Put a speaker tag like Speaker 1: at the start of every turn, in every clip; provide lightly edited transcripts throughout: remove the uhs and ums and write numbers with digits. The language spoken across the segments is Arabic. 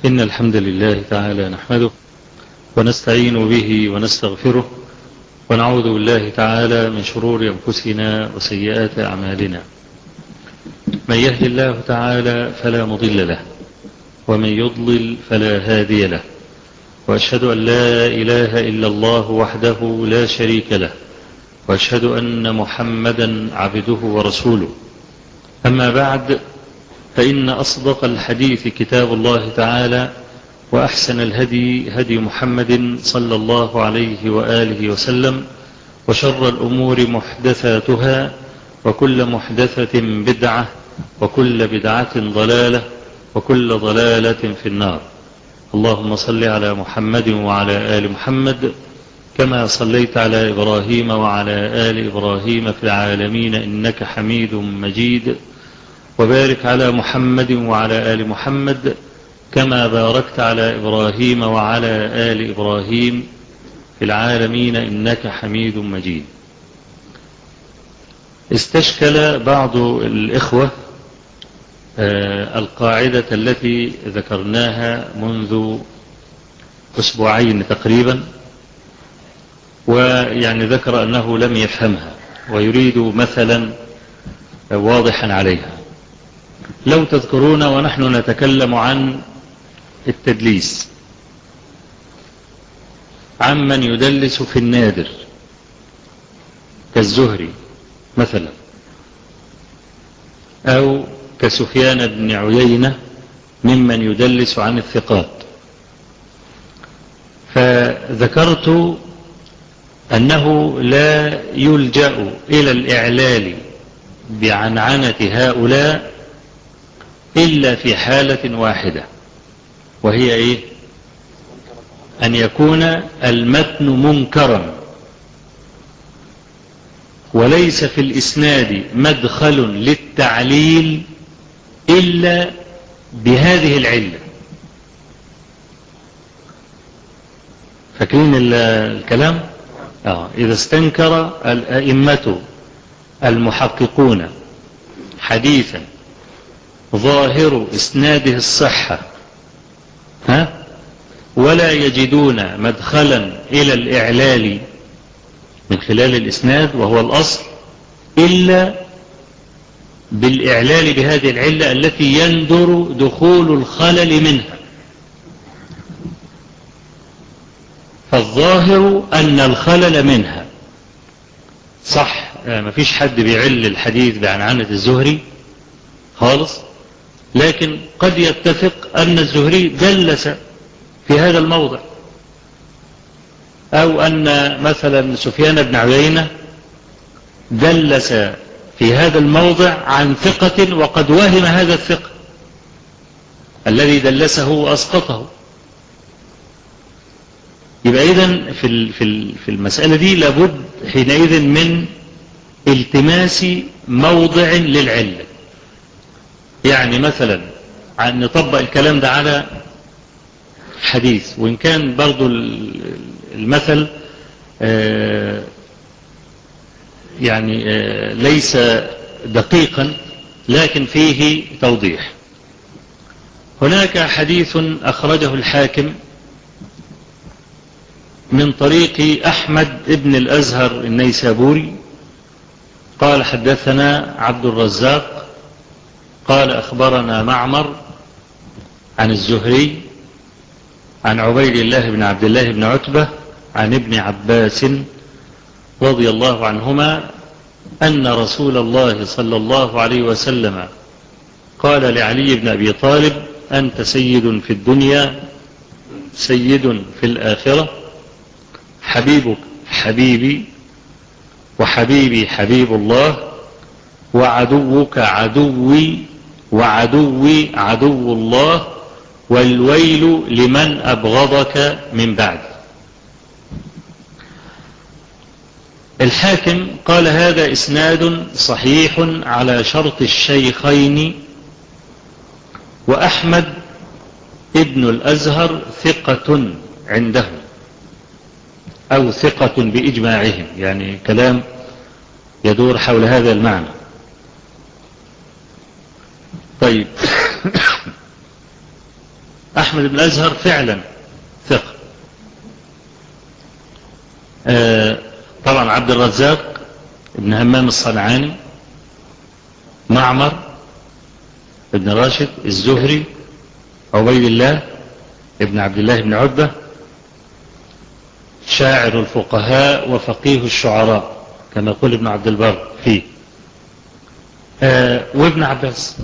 Speaker 1: إن الحمد لله تعالى نحمده ونستعين به ونستغفره ونعوذ بالله تعالى من شرور أنفسنا وسيئات أعمالنا. من يهد الله تعالى فلا مضل له ومن يضلل فلا هادي له، وأشهد أن لا إله إلا الله وحده لا شريك له، وأشهد أن محمدا عبده ورسوله. أما بعد، فإن أصدق الحديث كتاب الله تعالى، وأحسن الهدي هدي محمد صلى الله عليه وآله وسلم، وشر الأمور محدثاتها، وكل محدثة بدعة، وكل بدعة ضلالة، وكل ضلالة في النار. اللهم صل على محمد وعلى آل محمد كما صليت على إبراهيم وعلى آل إبراهيم في العالمين إنك حميد مجيد، وبارك على محمد وعلى آل محمد كما باركت على إبراهيم وعلى آل إبراهيم في العالمين إنك حميد مجيد. استشكل بعض الإخوة القاعدة التي ذكرناها منذ أسبوعين تقريبا، ويعني ذكر أنه لم يفهمها ويريد مثلا واضحا عليها. لو تذكرون ونحن نتكلم عن التدليس، عمن يدلس في النادر كالزهري مثلا، أو كسفيان بن عيينة ممن يدلس عن الثقات، فذكرت أنه لا يلجأ إلى الإعلال بعنعنة هؤلاء إلا في حالة واحدة، وهي إيه؟ أن يكون المتن منكرا وليس في الإسناد مدخل للتعليل إلا بهذه العلة. فاكرين الكلام؟ إذا استنكر الأئمة المحققون حديثا ظاهر إسناده الصحة ولا يجدون مدخلا إلى الإعلال من خلال الإسناد وهو الأصل إلا بالإعلال بهذه العلة التي يندر دخول الخلل منها. فالظاهر أن الخلل منها صح، ما فيش حد بيعل الحديث بعنعنة الزهري خالص، لكن قد يتفق أن الزهري دلس في هذا الموضع، أو أن مثلا سفيان بن عيينة دلس في هذا الموضع عن ثقة وقد وهم هذا الثقة الذي دلسه وأسقطه. يبقى إذن في المسألة دي لابد حينئذ من التماس موضع للعلة. يعني مثلا نطبق الكلام ده على حديث، وإن كان برضو المثل يعني ليس دقيقا لكن فيه توضيح. هناك حديث أخرجه الحاكم من طريق أحمد ابن الأزهر النيسابوري قال حدثنا عبد الرزاق قال أخبرنا معمر عن الزهري عن عبيد الله بن عبد الله بن عتبة عن ابن عباس رضي الله عنهما أن رسول الله صلى الله عليه وسلم قال لعلي بن أبي طالب: أنت سيد في الدنيا سيد في الآخرة، حبيبك حبيبي وحبيبي حبيب الله، وعدوك عدوي وعدوي عدو الله، والويل لمن أبغضك من بعد. الحاكم قال: هذا إسناد صحيح على شرط الشيخين، وأحمد ابن الأزهر ثقة عندهم أو ثقة بإجماعهم، يعني كلام يدور حول هذا المعنى. طيب أحمد بن الأزهر فعلا ثقة. طبعا عبد الرزاق ابن همام الصنعاني، معمر ابن راشد، الزهري، عبيد الله ابن عبد الله بن عتبة، شاعر الفقهاء وفقيه الشعراء كما يقول ابن عبد البر فيه، وابن عباس.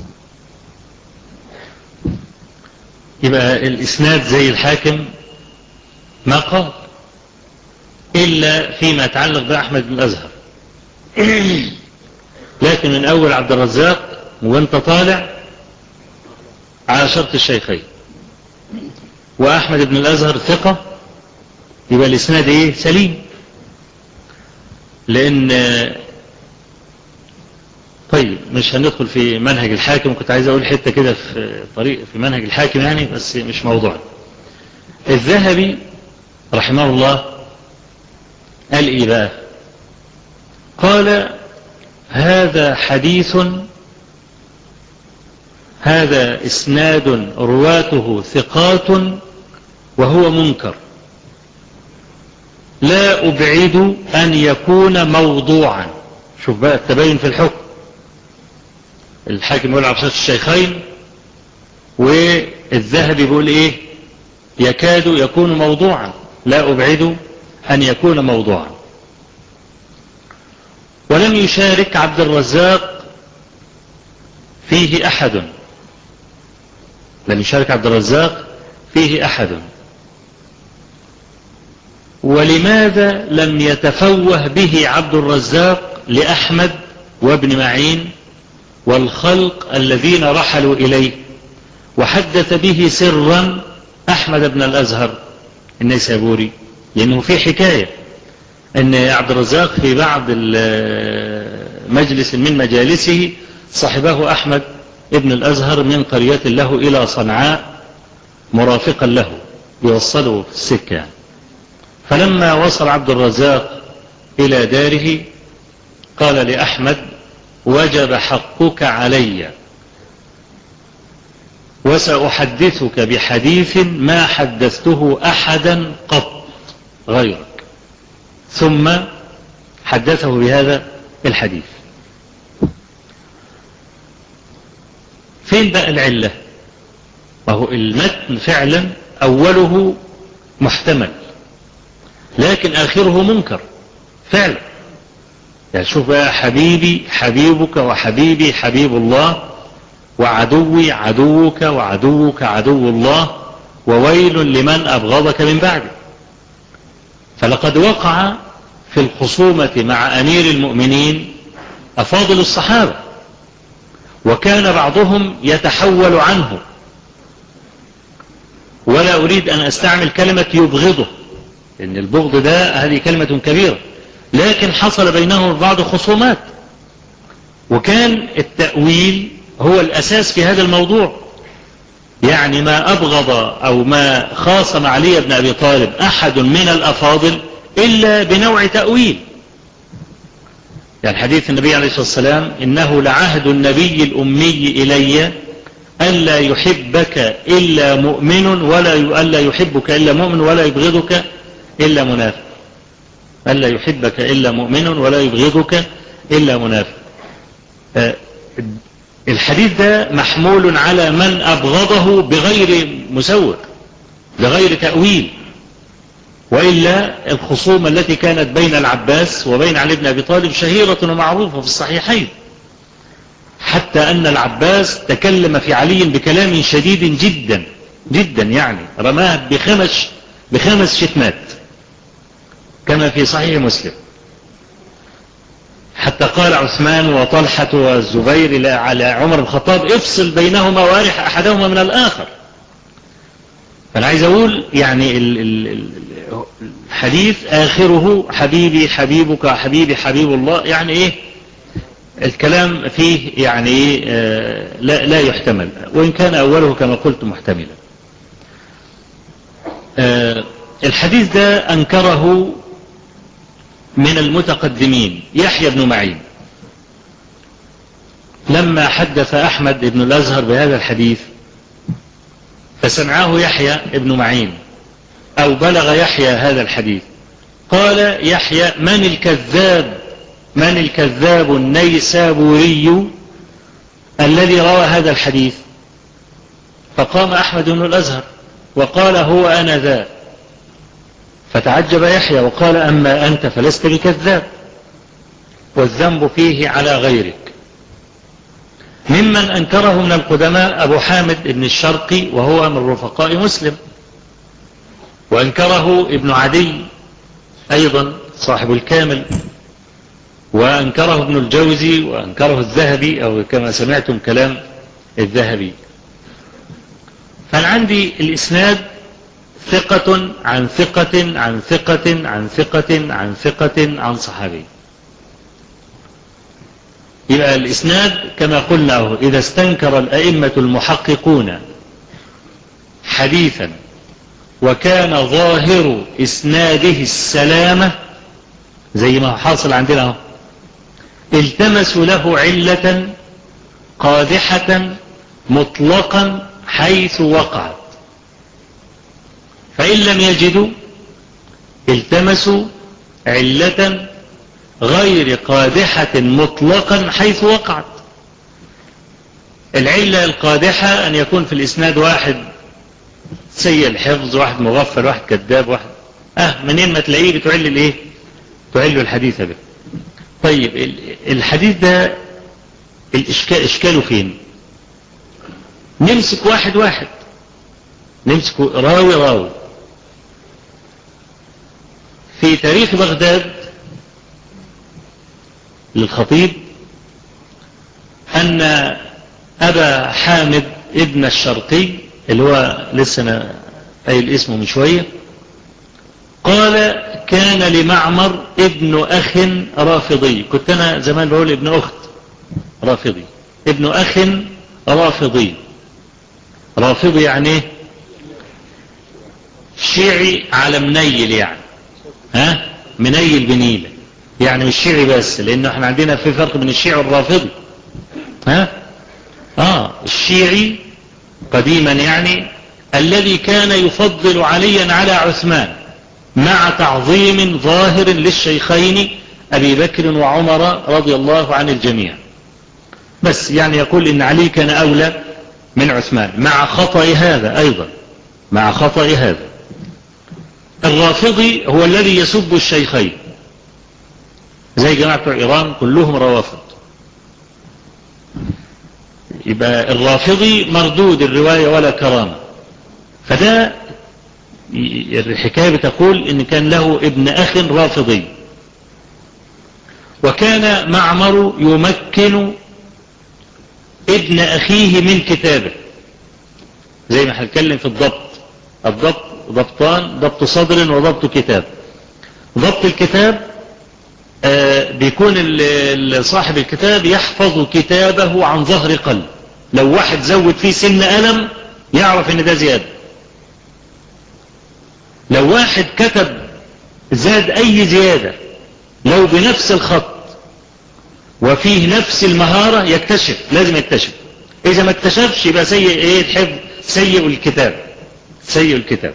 Speaker 1: يبقى الإسناد زي الحاكم ما قال إلا فيما يتعلق بأحمد بن الأزهر. لكن من أول عبد الرزاق وانت طالع على شرط الشيخين وأحمد بن الأزهر ثقة، يبقى الإسناد إيه؟ سليم. لأن طيب مش هندخل في منهج الحاكم، كنت عايز أقول حتة كده في منهج الحاكم يعني، بس مش موضوع. الذهبي رحمه الله قال إيه بقى؟ قال هذا إسناد رواته ثقات وهو منكر، لا أبعد أن يكون موضوعا. شوف بقى التباين في الحكم، الحاكم يقول على شرط الشيخين، والذهبي بيقول إيه؟ يكاد يكون موضوعا، لا أبعد أن يكون موضوعا. ولم يشارك عبد الرزاق فيه أحد، لم يشارك عبد الرزاق فيه أحد. ولماذا لم يتفوه به عبد الرزاق لأحمد وابن معين والخلق الذين رحلوا إليه، وحدث به سرا أحمد بن الأزهر النيسابوري؟ لأنه في حكاية أن عبد الرزاق في بعض مجلس من مجالسه صحبه أحمد ابن الأزهر من قرية له إلى صنعاء مرافقا له يوصله في السكة يعني. فلما وصل عبد الرزاق إلى داره قال لأحمد: وجب حقك علي، وسأحدثك بحديث ما حدثته أحدا قط غيرك. ثم حدثه بهذا الحديث. فين بقى العلة؟ وهو المتن فعلا أوله محتمل لكن آخره منكر فعلا. يعني شوف بقى: حبيبي حبيبك، وحبيبي حبيب الله، وعدوي عدوك، وعدوك عدو الله، وويل لمن أبغضك من بعده. فلقد وقع في الخصومة مع أمير المؤمنين أفاضل الصحابة، وكان بعضهم يتحول عنه، ولا أريد أن أستعمل كلمة يبغضه، إن البغض ده هذه كلمة كبيرة، لكن حصل بينهم بعض خصومات، وكان التأويل هو الأساس في هذا الموضوع. يعني ما أبغض أو ما خاصم علي بن أبي طالب أحد من الأفاضل إلا بنوع تأويل. يعني حديث النبي عليه الصلاة والسلام: إنه لعهد النبي الأمي إلي ألا يحبك إلا مؤمن ألا يحبك إلا مؤمن ولا يبغضك إلا منافق، ألا يحبك إلا مؤمن ولا يبغضك إلا منافق. الحديث ده محمول على من أبغضه بغير مسوغ، بغير تأويل. وإلا الخصومة التي كانت بين العباس وبين علي بن أبي طالب شهيرة ومعروفة في الصحيحين، حتى أن العباس تكلم في علي بكلام شديد جدا جدا، يعني رماه بخمس شتمات كما في صحيح مسلم، حتى قال عثمان وطلحة والزبير على عمر بن الخطاب: افصل بينهما وارح أحدهما من الآخر. فأنا عايز أقول يعني الحديث آخره: حبيبي حبيبك، حبيبي حبيب الله. يعني إيه الكلام فيه؟ يعني إيه؟ لا يحتمل، وإن كان أوله كما قلت محتملا. الحديث ده أنكره من المتقدمين يحيى بن معين لما حدث أحمد بن الأزهر بهذا الحديث. فسمعه يحيى ابن معين أو بلغ يحيى هذا الحديث. قال يحيى: من الكذاب النيسابوري الذي روى هذا الحديث؟ فقام أحمد بن الأزهر وقال: هو أنا ذا. فتعجب يحيى وقال: أما أنت فلست بكذاب، والذنب فيه على غيرك. ممن أنكره من القدماء أبو حامد بن الشرقي وهو من رفقاء مسلم، وأنكره ابن عدي أيضا صاحب الكامل، وأنكره ابن الجوزي، وأنكره الذهبي، أو كما سمعتم كلام الذهبي. فعندي الإسناد ثقة عن ثقة عن ثقة عن ثقة عن ثقة عن صحابي. يبقى الإسناد كما قلنا إذا استنكر الأئمة المحققون حديثا وكان ظاهر إسناده السلامة زي ما حاصل عندنا، التمسوا له علة قادحة مطلقا حيث وقعت، فإن لم يجدوا التمسوا علة غير قادحة مطلقا حيث وقعت. العلة القادحة أن يكون في الإسناد واحد سيء الحفظ، واحد مغفل، واحد كذاب، واحد منين ما تلاقيه بتعل الايه؟ تعل الحديث به. طيب الحديث ده إشكاله فين؟ نمسك واحد واحد، نمسك راوي راوي. في تاريخ بغداد للخطيب أن أبا حامد ابن الشرقي اللي هو لسه أنا قايل اسمه من شوية، قال: كان لمعمر ابن أخ رافضي. كنت أنا زمان بقول ابن أخت رافضي، ابن أخ رافضي. رافضي يعني شيعي على منيل، يعني منيل بنيلة، يعني مش شيعي بس، لأنه احنا عندنا في فرق بين الشيعي والرافضي. الشيعي قديما يعني الذي كان يفضل عليا على عثمان مع تعظيم ظاهر للشيخين أبي بكر وعمر رضي الله عن الجميع، بس يعني يقول إن علي كان أولى من عثمان، مع خطأ هذا أيضا، مع خطأ هذا. الرافضي هو الذي يسب الشيخين، زي جماعة إيران كلهم روافض. يبقى الرافضي مردود الرواية ولا كرامة. فده الحكاية بتقول إن كان له ابن أخ رافضي، وكان معمر يمكن ابن أخيه من كتابه، زي ما هنتكلم في الضبط. الضبط ضبطان: ضبط صدر وضبط كتاب. ضبط الكتاب بيكون صاحب الكتاب يحفظ كتابه عن ظهر قلب، لو واحد زود فيه سن قلم يعرف ان ده زيادة، لو واحد كتب زاد اي زيادة لو بنفس الخط وفيه نفس المهارة يكتشف، لازم يكتشف. اذا ما اكتشفش يبقى سيء الحفظ، سيء الكتاب، سيء الكتاب.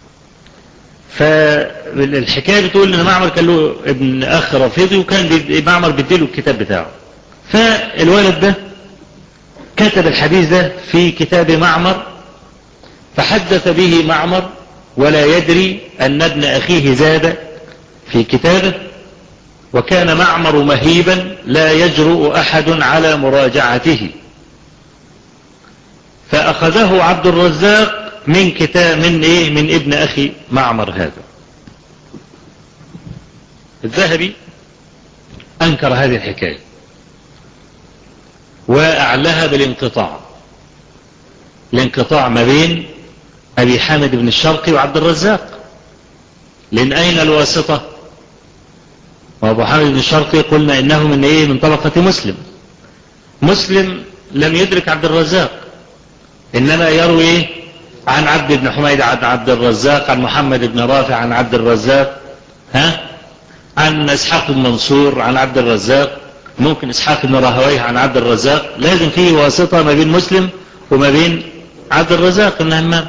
Speaker 1: فالحكاية بتقول ان معمر كان له ابن اخ رافضي، وكان معمر بيديله الكتاب بتاعه. فالولد ده كتب الحديث ده في كتاب معمر، فحدث به معمر ولا يدري ان ابن اخيه زاد في كتابه، وكان معمر مهيبا لا يجرؤ احد على مراجعته، فاخذه عبد الرزاق من كتاب من ابن اخي معمر هذا. الذهبي انكر هذه الحكاية واعلاها بالانقطاع، الانقطاع ما بين ابي حامد بن الشرقي وعبد الرزاق. لان اين الواسطة؟ وابو حامد بن الشرقي قلنا انه من طبقة مسلم. مسلم لم يدرك عبد الرزاق، انما يروي عن عبد بن حميد عن عبد الرزاق، عن محمد بن رافع عن عبد الرزاق، عن اسحاق بن منصور عن عبد الرزاق، ممكن اسحاق بن راهويه عن عبد الرزاق. لازم فيه واسطة ما بين مسلم وما بين عبد الرزاق بن همام.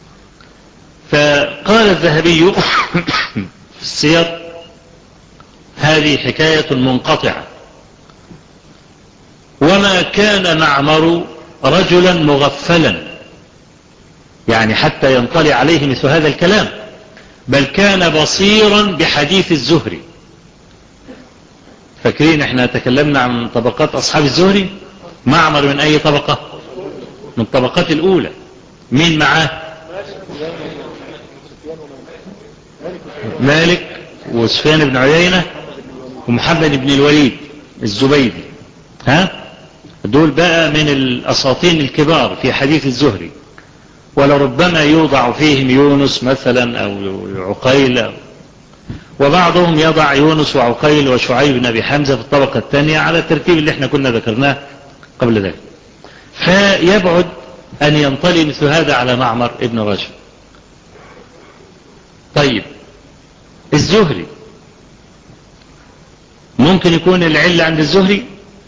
Speaker 1: فقال الذهبي في السير: هذه حكاية منقطعة، وما كان معمر رجلا مغفلا يعني حتى ينطلي عليه مثل هذا الكلام، بل كان بصيرا بحديث الزهري. فاكرين احنا تكلمنا عن طبقات أصحاب الزهري؟ معمر من أي طبقة؟ من الطبقات الأولى. مين معاه؟ مالك وسفيان بن عيينة ومحمد بن الوليد الزبيدي. دول بقى من الأساطين الكبار في حديث الزهري، ولربما يوضع فيهم يونس مثلا أو عقيل، وبعضهم يضع يونس وعقيل وشعيب بن أبي حمزة في الطبقة الثانية على الترتيب اللي احنا كنا ذكرناه قبل ذلك. فيبعد أن ينطلي مثل هذا على معمر ابن راشد. طيب الزهري ممكن يكون العلة عند الزهري؟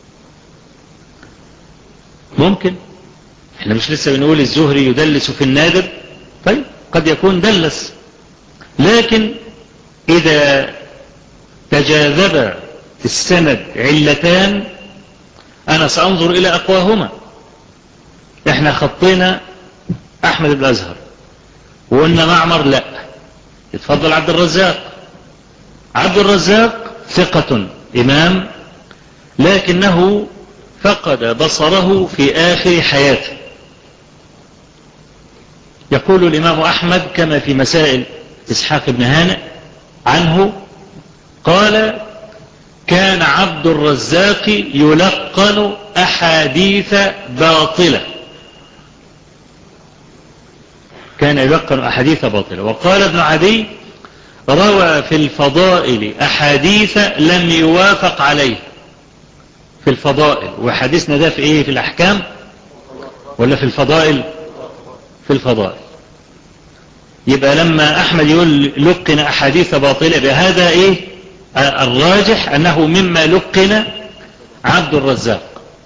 Speaker 1: ممكن. احنا مش لسه بنقول الزهري يدلس في النادر؟ طيب قد يكون دلس، لكن إذا تجاذب السند علتان أنا سأنظر إلى أقواهما. احنا خطينا أحمد بن الأزهر وقلنا معمر لا، يتفضل عبد الرزاق. عبد الرزاق ثقة إمام، لكنه فقد بصره في آخر حياته. يقول الإمام أحمد كما في مسائل إسحاق بن هانئ عنه قال: كان عبد الرزاق يلقن أحاديث باطلة. كان يلقن أحاديث باطلة. وقال ابن عدي: روى في الفضائل أحاديث لم يوافق عليه. في الفضائل، وحديثنا ده في ايه؟ في الأحكام ولا في الفضائل؟ في الفضائل. يبقى لما أحمد يقول لقن أحاديث باطلة بهذا ايه؟ الراجح أنه مما لقن عبد الرزاق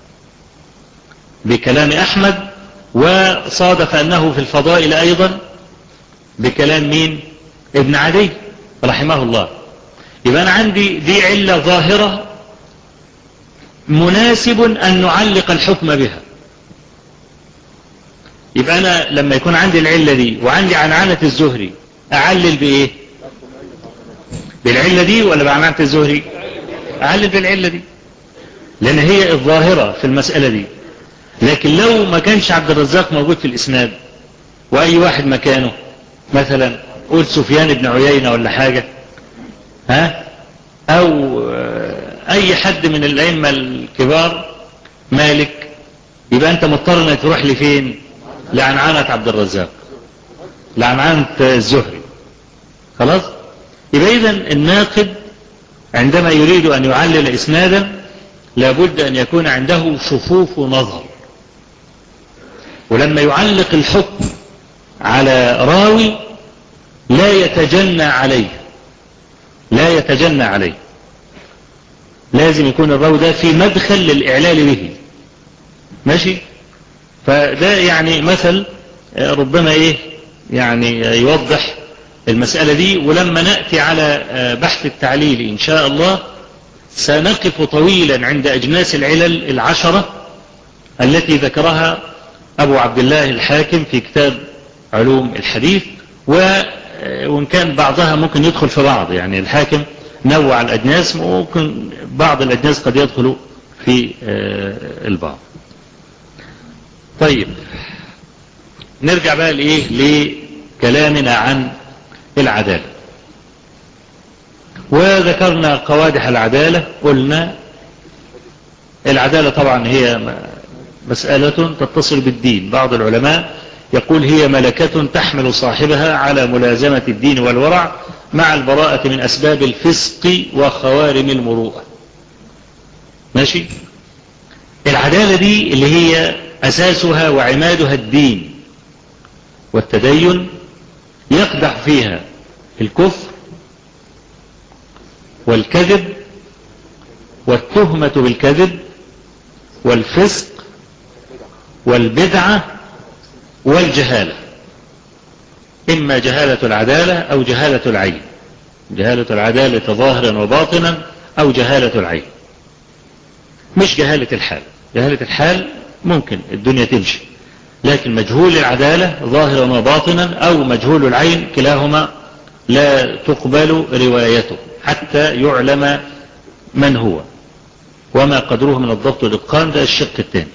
Speaker 1: بكلام أحمد، وصادف أنه في الفضائل أيضا بكلام مين؟ ابن عدي رحمه الله. يبقى أنا عندي دي علة ظاهرة مناسب أن نعلق الحكم بها. يبقى أنا لما يكون عندي العلة دي وعندي عنعنة الزهري أعلل بإيه؟ بالعلة دي ولا بعنعنة الزهري؟ أعلل بالعلة دي، لأن هي الظاهرة في المسألة دي. لكن لو ما كانش عبد الرزاق موجود في الإسناد وأي واحد مكانه، مثلا قول سفيان بن عيينة ولا حاجة، أو أي حد من الأئمة الكبار، مالك، يبقى أنت مضطر أنك تروح لفين؟ لعنعنة عبد الرزاق، لعنعنة الزهري. خلاص؟ يبقى إذن الناقد عندما يريد أن يعلل إسنادا لابد أن يكون عنده شفوف نظر، ولما يعلق الحكم على راوي لا يتجنى عليه، لا يتجنى عليه، لازم يكون الراوي ده في مدخل للإعلال به. ماشي؟ فده يعني مثل ربما ايه يعني يوضح المسألة دي. ولما نأتي على بحث التعليل إن شاء الله سنقف طويلا عند أجناس العلل العشرة التي ذكرها أبو عبد الله الحاكم في كتاب علوم الحديث، وإن كان بعضها ممكن يدخل في بعض، يعني الحاكم نوع الأجناس، ممكن بعض الأجناس قد يدخل في البعض. طيب نرجع بقى لكلامنا عن العدالة. وذكرنا قوادح العدالة. قلنا العدالة طبعا هي مسألة تتصل بالدين. بعض العلماء يقول هي ملكة تحمل صاحبها على ملازمة الدين والورع مع البراءة من أسباب الفسق وخوارم المروءة. ماشي؟ العدالة دي اللي هي أساسها وعمادها الدين والتدين، يقدح فيها الكفر والكذب والتهمة بالكذب والفسق والبدعة والجهالة، إما جهالة العدالة أو جهالة العين، جهالة العدالة ظاهرا وباطنا أو جهالة العين، مش جهالة الحال. جهالة الحال ممكن الدنيا تمشي، لكن مجهول العدالة ظاهرا وباطنا أو مجهول العين كلاهما لا تقبل روايته حتى يعلم من هو وما قدره من الضبط والإتقان. ده الشق الثاني.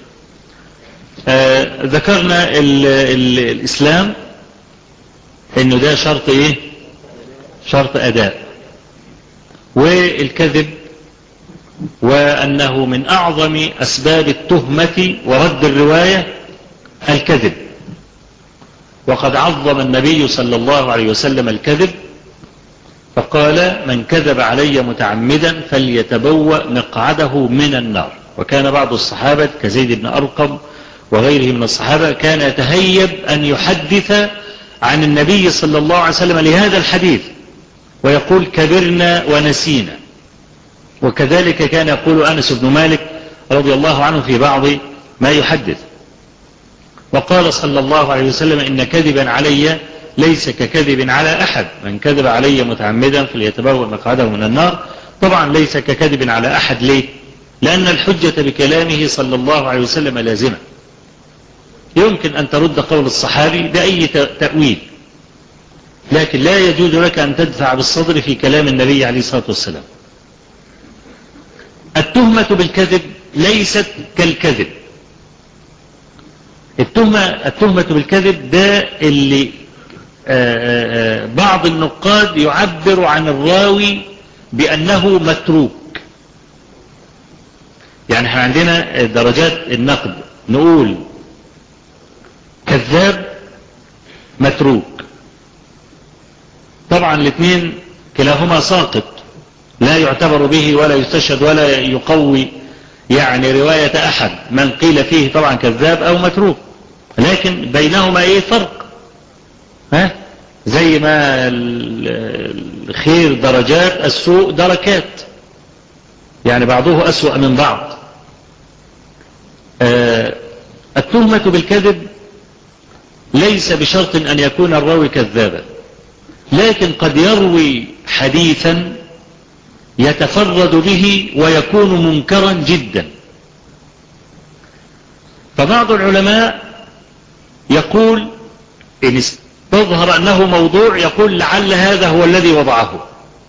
Speaker 1: ذكرنا الإسلام إنه ده شرط إيه؟ شرط أداء. والكذب وأنه من أعظم أسباب التهمة ورد الرواية الكذب، وقد عظم النبي صلى الله عليه وسلم الكذب فقال: من كذب علي متعمدا فليتبوأ مقعده من النار. وكان بعض الصحابة كزيد بن أرقم وغيره من الصحابة كان يتهيب أن يحدث عن النبي صلى الله عليه وسلم لهذا الحديث ويقول: كبرنا ونسينا. وكذلك كان يقول أنس بن مالك رضي الله عنه في بعض ما يحدث. وقال صلى الله عليه وسلم: إن كذبا علي ليس ككذب على أحد، من كذب علي متعمدا فليتبوأ مقعده من النار. طبعا ليس ككذب على أحد. ليه؟ لأن الحجة بكلامه صلى الله عليه وسلم لازمة، يمكن أن ترد قول الصحابي بأي تأويل، لكن لا يجوز لك أن تدفع بالصدر في كلام النبي عليه الصلاة والسلام. التهمة بالكذب ليست كالكذب. التهمة بالكذب ده اللي بعض النقاد يعبر عن الراوي بأنه متروك. يعني احنا عندنا درجات النقد، نقول كذاب، متروك. طبعا الاثنين كلاهما ساقط، لا يعتبر به ولا يستشهد ولا يقوي يعني رواية أحد من قيل فيه طبعا كذاب أو متروك، لكن بينهما ايه فرق؟ زي ما الخير درجات، السوء دركات، يعني بعضه أسوأ من بعض. التهمة بالكذب ليس بشرط أن يكون الراوي كذابا، لكن قد يروي حديثا يتفرد به ويكون منكرا جدا. فبعض العلماء يقول إن استظهر أنه موضوع يقول لعل هذا هو الذي وضعه،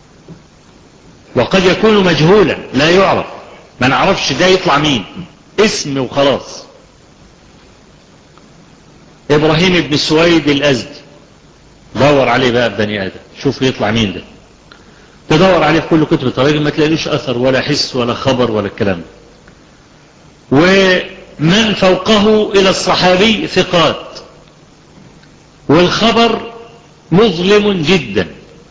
Speaker 1: وقد يكون مجهولا لا يعرف، ما نعرفش ده يطلع مين، اسم وخلاص. إبراهيم بن سويد الأزدي، دور عليه بقى بني آدم، شوف يطلع مين ده، تدور عليه في كل كتب التراجم ما تلاقيش أثر ولا حس ولا خبر ولا الكلام ده. ومن فوقه إلى الصحابي ثقات، والخبر مظلم جدا.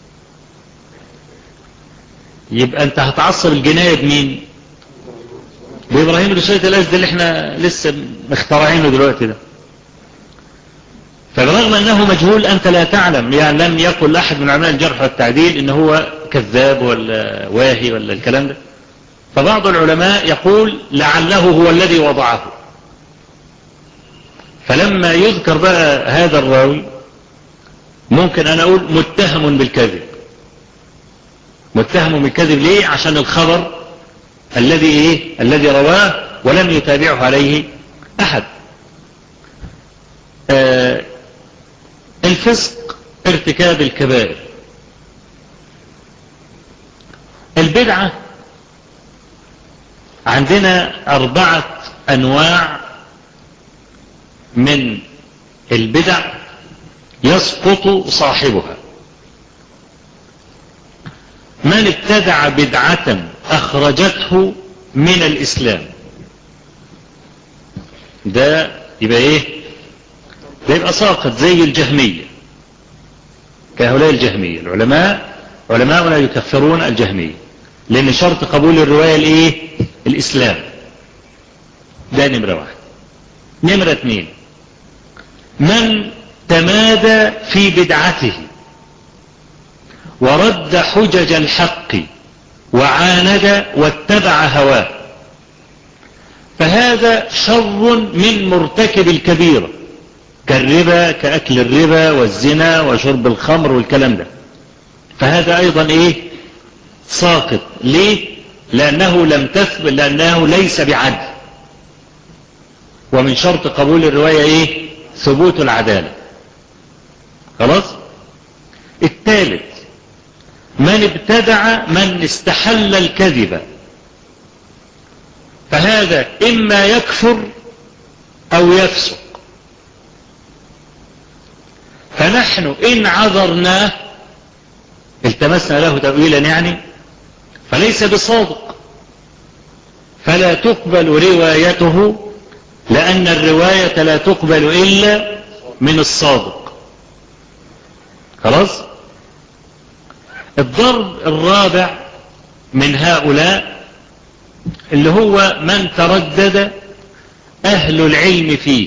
Speaker 1: يبقى أنت هتعصب الجناية بمين؟ بإبراهيم بن سويد الأزدي اللي احنا لسه مخترعينه دلوقتي ده. فبرغم أنه مجهول أنت لا تعلم، يعني لم يقل أحد من علماء الجرح والتعديل إنه هو كذاب ولا واهي ولا الكلام ده. فبعض العلماء يقول لعله هو الذي وضعه. فلما يذكر بقى هذا الراوي ممكن أنا أقول متهم بالكذب. متهم بالكذب ليه؟ عشان الخبر الذي رواه ولم يتابعه عليه أحد. الفسق ارتكاب الكبائر. البدعة عندنا 4 أنواع من البدع يسقط صاحبها. من ابتدع بدعة أخرجته من الإسلام، ده يبقى ايه؟ ده يبقى ساقط زي الجهمية، كهؤلاء الجهمية. علماؤنا يكفرون الجهمية لأن شرط قبول الرواية الإسلام. ده نمرة 1. نمرة 2 من تمادى في بدعته ورد حجج الحق وعاند واتبع هواه، فهذا شر من مرتكب الكبيرة كالربا، كأكل الربا والزنا وشرب الخمر والكلام ده. فهذا أيضا إيه؟ ساقط. ليه؟ لأنه ليس بعدل، ومن شرط قبول الرواية إيه؟ ثبوت العدالة. خلاص. الثالث من استحل الكذب، فهذا إما يكفر أو يفسق. فنحن إن عذرناه، التمسنا له تأويلا يعني، فليس بصادق، فلا تقبل روايته، لأن الرواية لا تقبل إلا من الصادق. خلاص. الضرب الرابع من هؤلاء اللي هو من تردد أهل العلم فيه،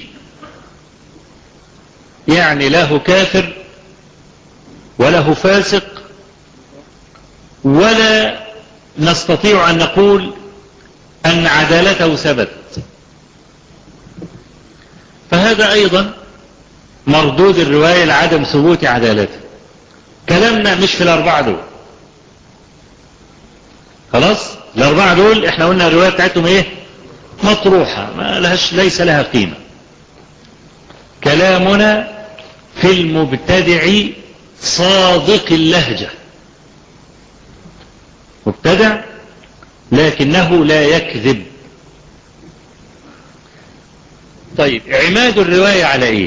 Speaker 1: يعني له كافر وله فاسق، ولا نستطيع أن نقول أن عدالته ثبت، فهذا أيضا مردود الرواية لعدم ثبوت عدالته. كلامنا مش في الأربعة دول. خلاص. الأربعة دول احنا قلنا الرواية بتاعتهم ايه؟ مطروحة، ليس لها قيمة. كلامنا في المبتدع صادق اللهجة، مبتدع لكنه لا يكذب. طيب، عماد الرواية على ايه؟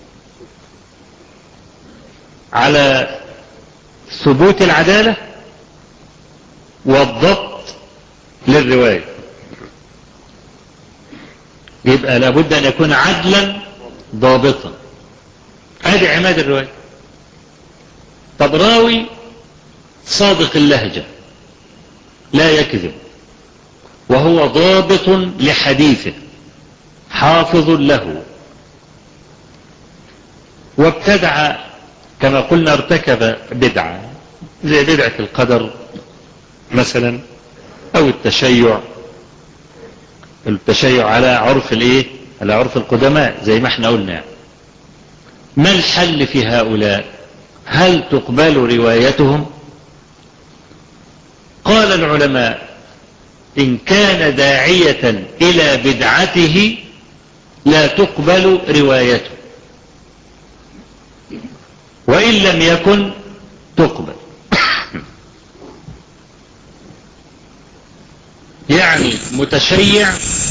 Speaker 1: على ثبوت العدالة والضبط للرواية. يبقى لابد أن يكون عدلا ضابطا. هذه عماد الرواية. طب راوي صادق اللهجة لا يكذب، وهو ضابط لحديثه حافظ له، وابتدع كما قلنا، ارتكب بدعة زي بدعة القدر مثلا، او التشيع على عرف الايه، على عرف القدماء زي ما احنا قلنا. ما الحل في هؤلاء؟ هل تقبل روايتهم؟ قال العلماء: إن كان داعية إلى بدعته لا تقبل روايته، وإن لم يكن تقبل. يعني متشيع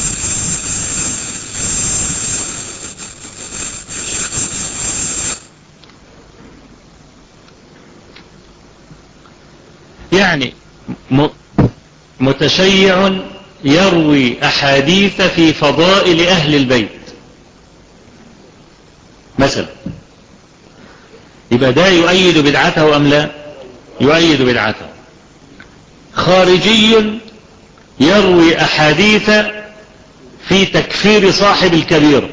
Speaker 1: متشيع يروي أحاديث في فضائل أهل البيت مثلا، يبقى ده يؤيد بدعته أم لا؟ يؤيد بدعته. خارجي يروي أحاديث في تكفير صاحب الكبيرة،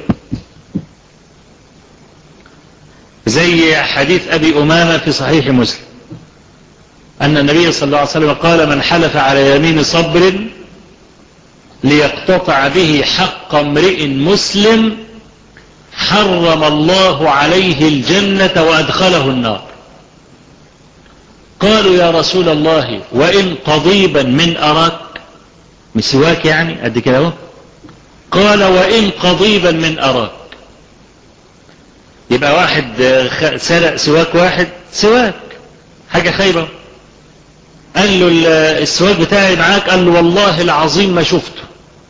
Speaker 1: زي حديث أبي أمامة في صحيح مسلم أن النبي صلى الله عليه وسلم قال: من حلف على يمين صبر ليقتطع به حق امرئ مسلم حرم الله عليه الجنة وأدخله النار. قالوا: يا رسول الله، وإن قضيبا من أراك، مسواك يعني قد كده اهو. قال: وإن قضيبا من أراك. يبقى واحد سرق سواك، واحد سواك حاجة خايبة، قال له: السواك بتاعي معاك؟ قال له: والله العظيم ما شفته.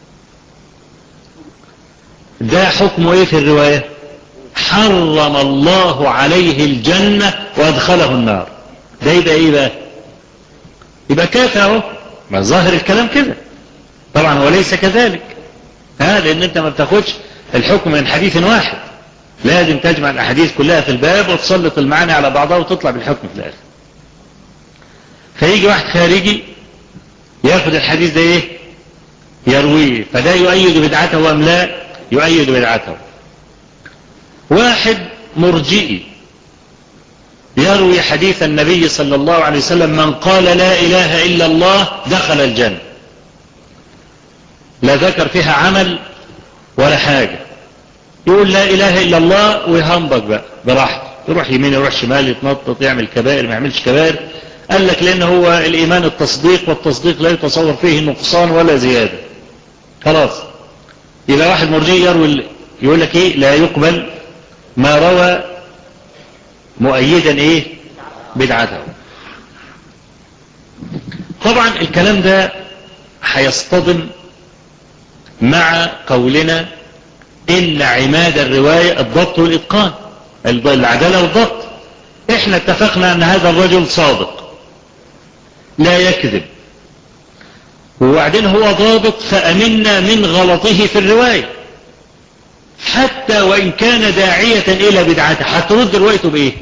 Speaker 1: ده حكمه ايه في الرواية؟ حرم الله عليه الجنة وادخله النار. ده يبقى ايه بقى؟ يبقى كافر اهو. ما ظاهر الكلام كده. طبعا هو ليس كذلك، لان انت ما بتاخدش الحكم من حديث واحد، لازم تجمع الاحاديث كلها في الباب وتسلط المعاني على بعضها وتطلع بالحكم في الاخر. فيجي واحد خارجي ياخد الحديث ده ايه؟ يرويه، فده يؤيد بدعته ام لا؟ يؤيد بدعته. واحد مرجئي يروي حديث النبي صلى الله عليه وسلم: من قال لا إله إلا الله دخل الجنة، لا ذكر فيها عمل ولا حاجة، يقول لا إله إلا الله ويهنبك بقى براحته، يروح يمين يروح شمال، يتنطط، يعمل كبائر ما يعملش كبائر. قال لك لأن هو الإيمان التصديق، والتصديق لا يتصور فيه نقصان ولا زيادة. خلاص. يبقى واحد مرجئي يقول لك إيه؟ لا يقبل ما روى مؤيدا إيه؟ بدعته. طبعا الكلام ده هيصطدم مع قولنا إن عماد الرواية الضبط والإتقان، العدالة والضبط. احنا اتفقنا أن هذا الرجل صادق لا يكذب، وبعدين هو ضابط، فأمنا من غلطه في الرواية حتى وإن كان داعية إلى بدعته. هترد روايته بإيه؟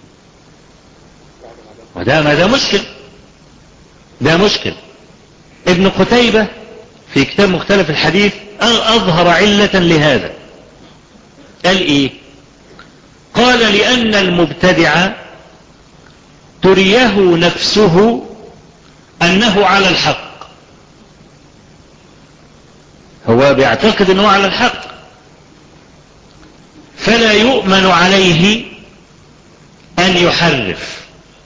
Speaker 1: ما ده مشكل، ده مشكل. ابن قتيبة في كتاب مختلف الحديث أظهر علة لهذا. قال إيه؟ قال لأن المبتدع تريه نفسه أنه على الحق، هو بيعتقد أنه على الحق، فلا يؤمن عليه أن يحرف.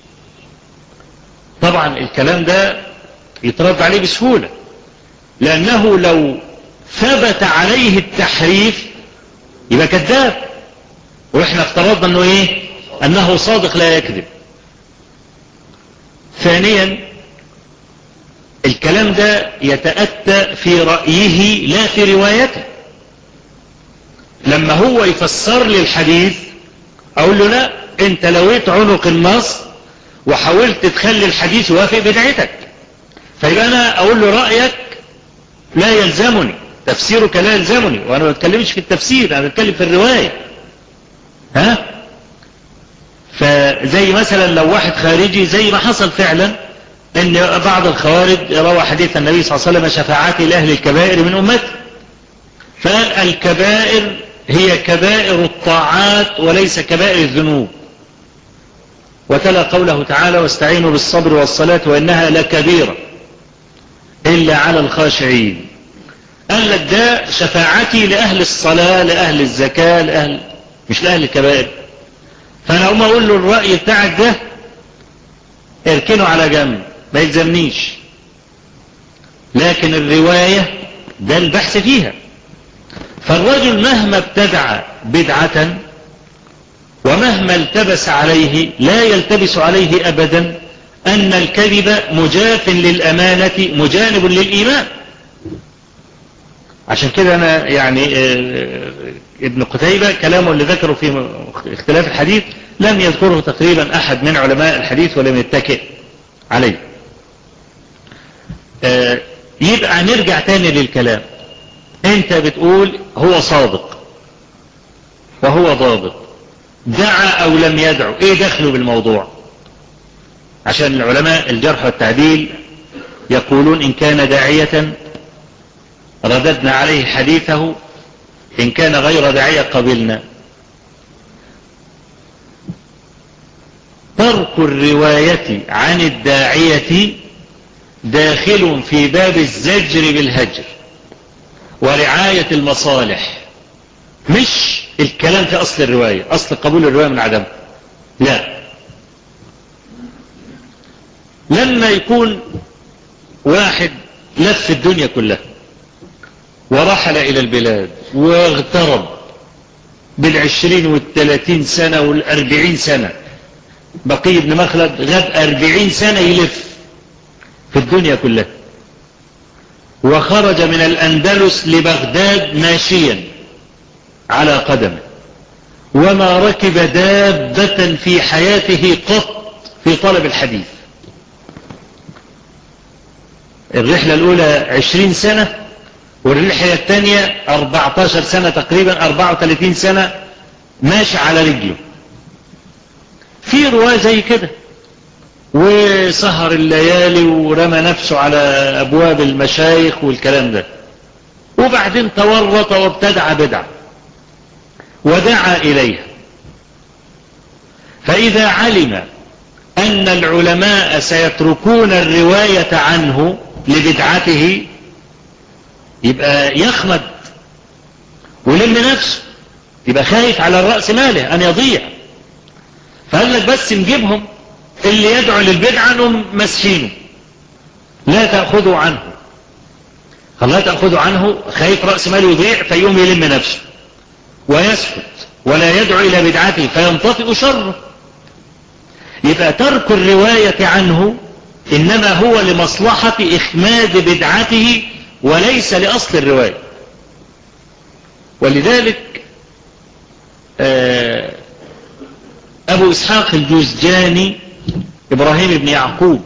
Speaker 1: طبعا الكلام ده يترد عليه بسهولة، لأنه لو ثبت عليه التحريف يبقى كذاب، وإحنا افترضنا أنه إيه؟ أنه صادق لا يكذب. ثانيا الكلام ده يتأتى في رأيه لا في روايته. لما هو يفسر لي الحديث أقول له لا، أنت لويت عنق النص وحاولت تخلي الحديث يوافق بدعتك، فيبقى أنا أقول له رأيك لا يلزمني، تفسيرك لا يلزمني، وأنا ما بتكلمش في التفسير، أنا بتكلم في الرواية. فزي مثلا لو واحد خارجي، زي ما حصل فعلا ان بعض الخوارج روى حديث النبي صلى الله عليه وسلم شفاعتي لأهل الكبائر من أمتي، فقال الكبائر هي كبائر الطاعات وليس كبائر الذنوب، وتلا قوله تعالى واستعينوا بالصبر والصلاة وإنها لكبيرة إلا على الخاشعين. قال لك ده شفاعتي لأهل الصلاة، لأهل الزكاة، مش لأهل الكبائر. فأنا أقوم أقول له الرأي بتاعك ده اركنه على جنب، ما يلزمنيش، لكن الرواية ده البحث فيها. فالرجل مهما ابتدع بدعة ومهما التبس عليه لا يلتبس عليه أبدا أن الكذب مجاف للأمانة مجانب للإيمان. عشان كده أنا يعني ابن قتيبة كلامه اللي ذكره في اختلاف الحديث لم يذكره تقريبا أحد من علماء الحديث ولم يتكئ عليه. يبقى نرجع تاني للكلام. انت بتقول هو صادق وهو ضابط، دعا او لم يدعو، ايه دخله بالموضوع؟ عشان العلماء الجرح والتعديل يقولون ان كان داعية رددنا عليه حديثه، ان كان غير داعية قبلنا. ترك الرواية عن الداعية داخل في باب الزجر بالهجر ورعاية المصالح، مش الكلام في أصل الرواية، أصل قبول الرواية من عدم. لا، لما يكون واحد لف الدنيا كلها ورحل إلى البلاد واغترب بال20 وال30 سنة وال40 سنة، بقي بن مخلد غاب 40 سنة يلف في الدنيا كلها، وخرج من الأندلس لبغداد ماشيا على قدمه، وما ركب دابة في حياته قط في طلب الحديث. الرحلة الأولى 20 سنة، والرحلة الثانية 14 سنة تقريبا، 34 سنة ماشي على رجله. في رواية زي كده، وسهر الليالي ورمى نفسه على أبواب المشايخ والكلام ده، وبعدين تورط وابتدع بدعة ودعا إليها. فإذا علم أن العلماء سيتركون الرواية عنه لبدعته يبقى يخمد ويلم نفسه يبقى خايف على الرأس ماله أن يضيع، فقال لك بس نجيبهم اللي يدعو للبدعة نقوم مسحينه، لا تأخذوا عنه، لا تأخذوا عنه، خايف رأس ماله يضيع فيقوم يلم نفسه ويسكت ولا يدعو إلى بدعته فينطفئ شره. يبقى ترك الرواية عنه إنما هو لمصلحة إخماد بدعته وليس لأصل الرواية. ولذلك أبو إسحاق الجوزجاني إبراهيم بن يعقوب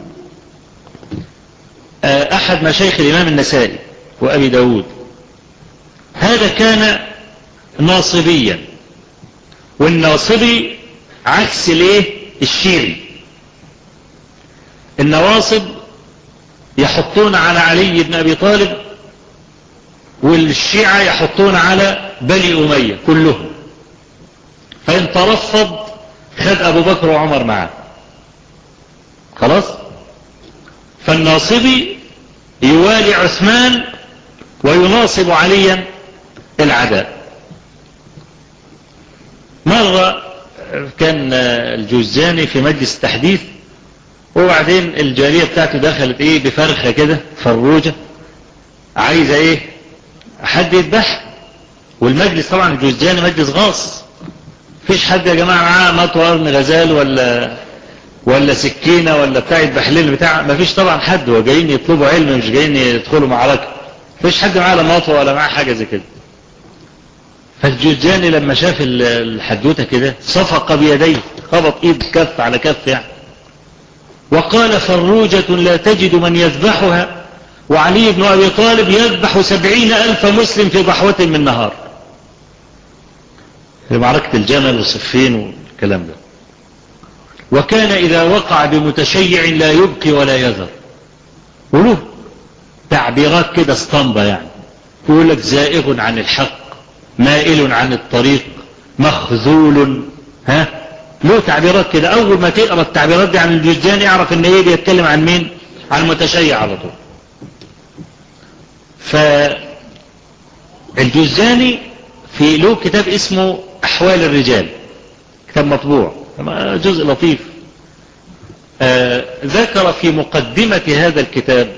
Speaker 1: أحد مشايخ الإمام النسائي وأبي داود، هذا كان ناصبيا، والناصبي عكس الشيعي. النواصب يحطون على علي بن أبي طالب، والشيعة يحطون على بني أمية كلهم، فإن ترفض خد أبو بكر وعمر معه خلاص. فالناصبي يوالي عثمان ويناصب عليا العداء. مرة كان الجوزجاني في مجلس تحديث، وبعدين الجارية بتاعته دخلت بفرخة كده فروجة عايزة حد يذبح، والمجلس طبعا الجوزجاني مجلس غاص، فيش حد يا جماعة معاه مطوى قرن غزال ولا سكينة ولا بتاع يذبح لنا بتاع، مفيش طبعا حد، وجايين يطلبوا علم مش جايين يدخلوا معركة، مفيش حد معاه لا مطوى ولا معاه حاجة زي كده. فالجوزجاني لما شاف الحدوتة كده صفق بيديه، خبط ايد كف على كف يعني، وقال فروجة لا تجد من يذبحها، وعلي بن أبي طالب يذبح 70,000 مسلم في ضحوة من نهار، في معركة الجمل وصفين والكلام ده. وكان إذا وقع بمتشيع لا يبقي ولا يذر، وله تعبيرات كده اسطمبة يعني، يقول لك زائغ عن الحق، مائل عن الطريق، مخذول، له تعبيرات كده. أول ما تقرأ التعبيرات دي عن الجوزجاني اعرف ان بيتكلم عن مين؟ عن المتشيع على طول. فالجوزجاني في له كتاب اسمه أحوال الرجال، كتاب مطبوع جزء لطيف، ذكر في مقدمة هذا الكتاب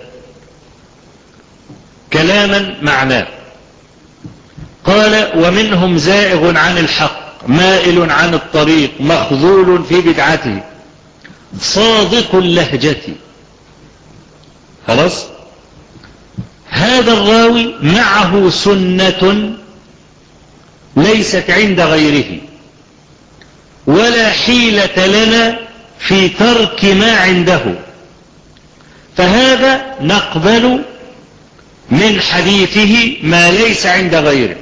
Speaker 1: كلاما معناه، قال ومنهم زائغ عن الحق، مائل عن الطريق، مخذول في بدعته، صادق اللهجة. خلاص، هذا الراوي معه سنة ليست عند غيره، ولا حيلة لنا في ترك ما عنده، فهذا نقبل من حديثه ما ليس عند غيره.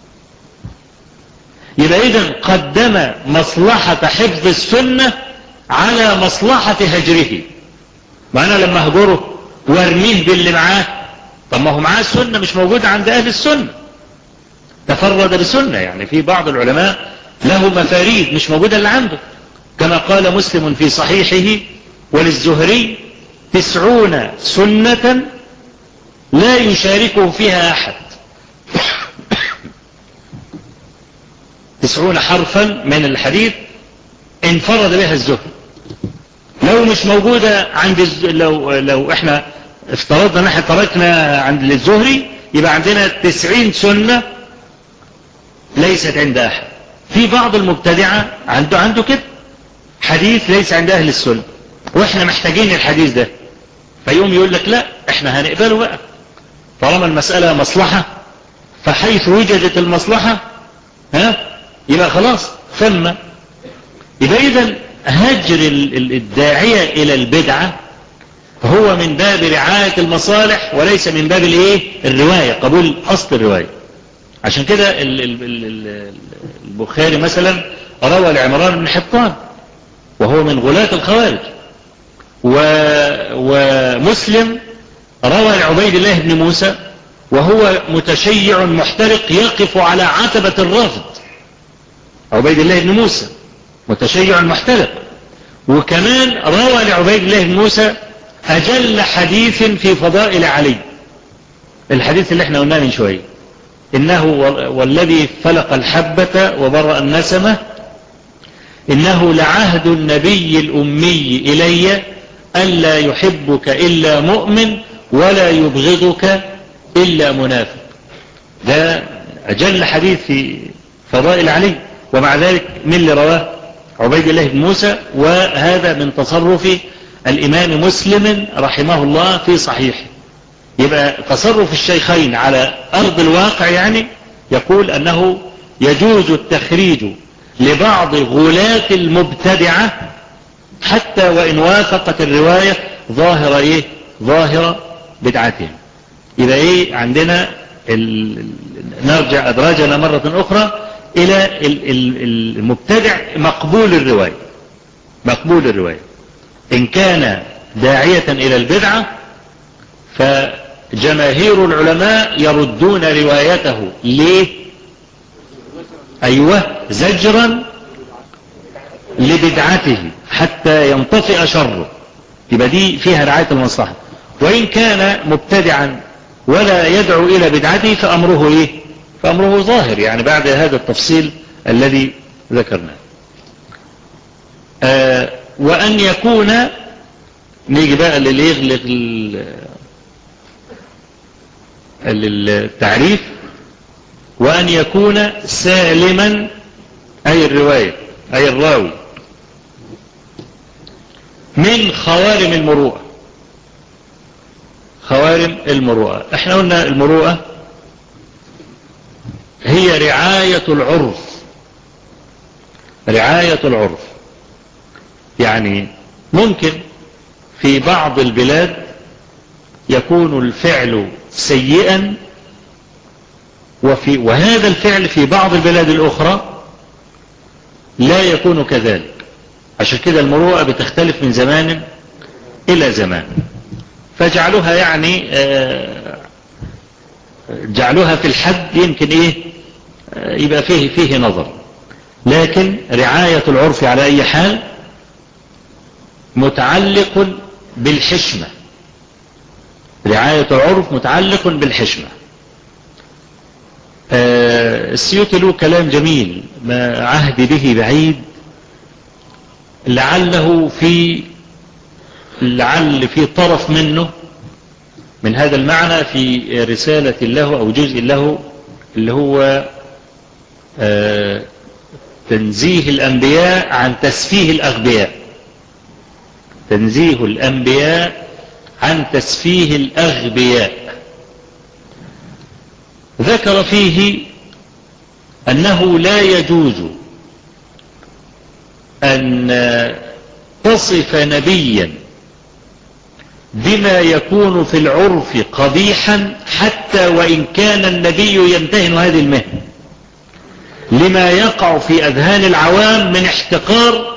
Speaker 1: يبقى إذن قدم مصلحة حفظ السنة على مصلحة هجره. معنى لما هجره وارميه باللي معاه، طب ما هو معاه السنة مش موجودة عند أهل السنة، تفرد بسنة، يعني في بعض العلماء له مفاريد مش موجودة اللي عنده، كما قال مسلم في صحيحه وللزهري 90 سنة لا يشاركه فيها أحد، 90 حرفا من الحديث انفرد بها الزهري. لو مش موجودة عند لو احنا افترضنا ان احنا تركنا عند الزهري يبقى عندنا 90 سنة ليست عند احد. في بعض المبتدعة عنده كده حديث ليس عند اهل السنة واحنا محتاجين الحديث ده، فيقوم يقول لك لا احنا هنقبله بقى طالما المسألة مصلحة، فحيث وجدت المصلحة يبقى خلاص ثم. يبقى إذن هجر الداعية إلى البدعة هو من باب رعاية المصالح وليس من باب الرواية، قبول أصل الرواية. عشان كده البخاري مثلا روى لعمران بن حطان وهو من غلاة الخوارج، ومسلم روى لعبيد الله بن موسى وهو متشيع محترق يقف على عتبة الرافض. عبيد الله بن موسى متشيع محترق، وكمان روى لعبيد الله بن موسى أجل حديث في فضائل علي، الحديث اللي احنا قلناه من شوية، إنه والذي فلق الحبة وبرأ النسمة إنه لعهد النبي الأمي إلي ألا يحبك إلا مؤمن ولا يبغضك إلا منافق. ده أجل حديث في فضائل علي، ومع ذلك من اللي رواه؟ عبيد الله بن موسى، وهذا من تصرف الإمام مسلم رحمه الله في صحيحه. يبقى تصرف الشيخين على أرض الواقع يعني يقول أنه يجوز التخريج لبعض غلاة المبتدعة حتى وإن وافقت الرواية ظاهرة بدعتهم. يبقى إيه عندنا نرجع أدراجنا مرة أخرى إلى المبتدع مقبول الرواية إن كان داعية إلى البدعة فجماهير العلماء يردون روايته. ليه؟ أيوة، زجرا لبدعته حتى ينطفئ شره. يبقى دي فيها رعاية المصلحة. وإن كان مبتدعا ولا يدعو إلى بدعته فأمره إيه؟ فأمره ظاهر، يعني بعد هذا التفصيل الذي ذكرناه. وأن يكون، نيجي بقى للتعريف، وأن يكون سالما أي الرواية أي الراوي من خوارم المروءة. احنا قلنا المروءة هي رعاية العرف. يعني ممكن في بعض البلاد يكون الفعل سيئا، وهذا الفعل في بعض البلاد الأخرى لا يكون كذلك. عشان كده المروءة بتختلف من زمان إلى زمان، فجعلوها يعني جعلوها في الحد يمكن إيه يبقى فيه نظر. لكن رعاية العرف على أي حال متعلق بالحشمة. رعاية العرف متعلق بالحشمة. السيوطي له كلام جميل ما عهد به بعيد، لعل في طرف منه من هذا المعنى في رسالة له أو جزء له اللي هو تنزيه الأنبياء عن تسفيه الأغبياء. تنزيه الأنبياء عن تسفيه الأغبياء. ذكر فيه أنه لا يجوز أن تصف نبيا بما يكون في العرف قبيحا حتى وإن كان النبي يمتهن هذه المهنة، لما يقع في أذهان العوام من احتقار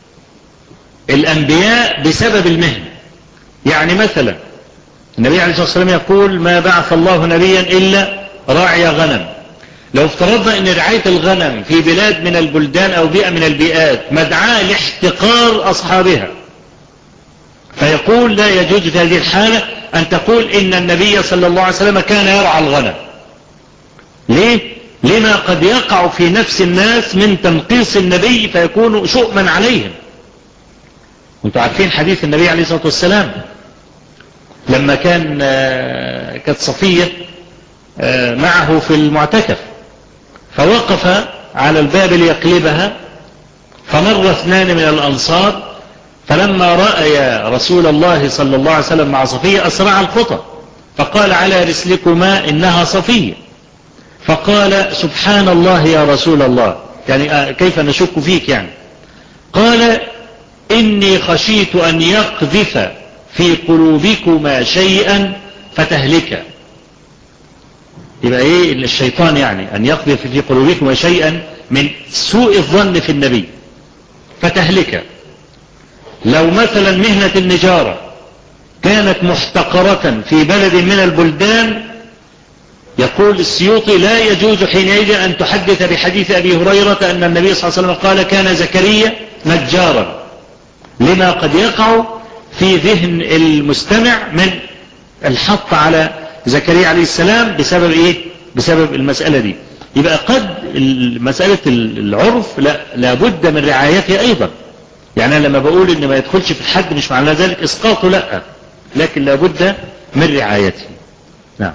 Speaker 1: الأنبياء بسبب المهنة. يعني مثلا النبي عليه الصلاة والسلام يقول ما بعث الله نبيا إلا راعي غنم. لو افترضنا أن رعاية الغنم في بلاد من البلدان أو بيئة من البيئات مدعاة لاحتقار أصحابها، فيقول لا يجوز في هذه الحالة أن تقول إن النبي صلى الله عليه وسلم كان يرعى الغنم. ليه؟ لما قد يقع في نفس الناس من تنقيص النبي فيكون شؤما عليهم. وانتم عارفين حديث النبي عليه الصلاة والسلام لما كانت صفية معه في المعتكف، فوقف على الباب ليقلبها، فمر اثنان من الأنصار، فلما رأي رسول الله صلى الله عليه وسلم مع صفية أسرع الخطى، فقال على رسلكما إنها صفية. فقال سبحان الله يا رسول الله، يعني كيف نشك فيك يعني. قال إني خشيت أن يقذف في قلوبكما شيئا فتهلكا. يبقى ايه الشيطان يعني أن يقذف في قلوبكما شيئا من سوء الظن في النبي فتهلكا. لو مثلا مهنة النجارة كانت محتقرة في بلد من البلدان، يقول السيوطي لا يجوز حينئذ أن تحدث بحديث أبي هريرة أن النبي صلى الله عليه وسلم قال كان زكريا نجارا، لما قد يقع في ذهن المستمع من الحط على زكريا عليه السلام بسبب ايه؟ بسبب المسألة دي. يبقى قد مسألة العرف لا لابد من رعايته أيضا. يعني أنا لما بقول إن ما يدخلش في الحد مش معنى ذلك إسقاطه، لا، لكن لابد من رعايته. نعم.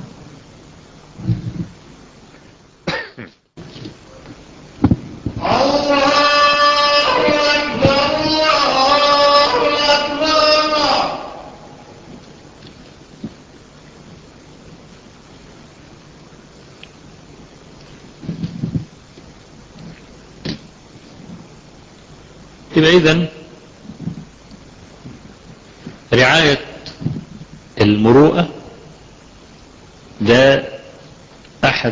Speaker 1: يبقى إذن رعاية المروءة ده أحد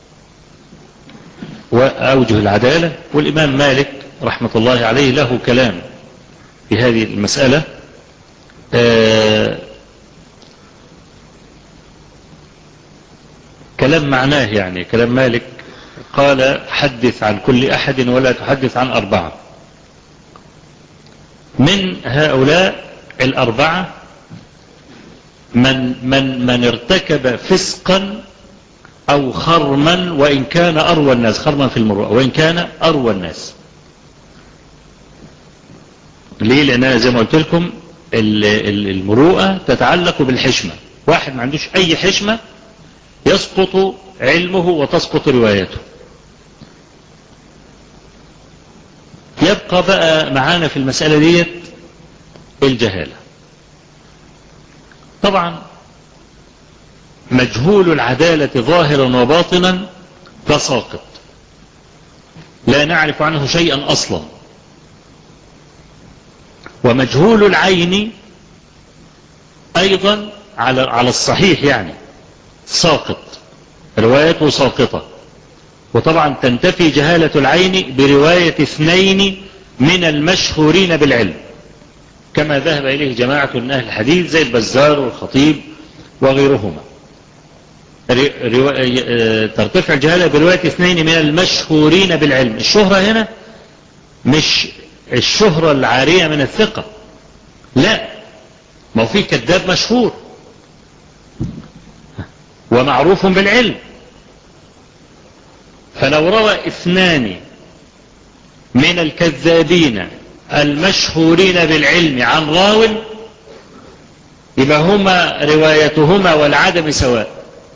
Speaker 1: وأوجه العدالة، والإمام مالك رحمة الله عليه له كلام في هذه المسألة. كلام معناه، يعني كلام مالك قال حدث عن كل أحد ولا تحدث عن أربعة. من هؤلاء الأربعة من ارتكب فسقا أو خرما وإن كان أروى الناس، خرما في المروءة وإن كان أروى الناس. ليه؟ لأنها زي ما قلت لكم المروءة تتعلق بالحشمة. واحد ما عندوش أي حشمة يسقط علمه وتسقط روايته. يبقى بقى معانا في المسألة دي الجهالة. طبعا مجهول العدالة ظاهرا وباطنا فساقط، لا نعرف عنه شيئا أصلا. ومجهول العين أيضا على الصحيح يعني ساقط، روايته ساقطة. وطبعا تنتفي جهالة العين برواية اثنين من المشهورين بالعلم كما ذهب إليه جماعة من أهل الحديث زي البزار والخطيب وغيرهما. ترتفع الجهالة برواية اثنين من المشهورين بالعلم. الشهرة هنا مش الشهرة العارية من الثقة، لا، ما هو فيه كذاب مشهور ومعروف بالعلم. فلو روى اثنان من الكذابين المشهورين بالعلم عن راو يبقى هما روايتهما والعدم سواء.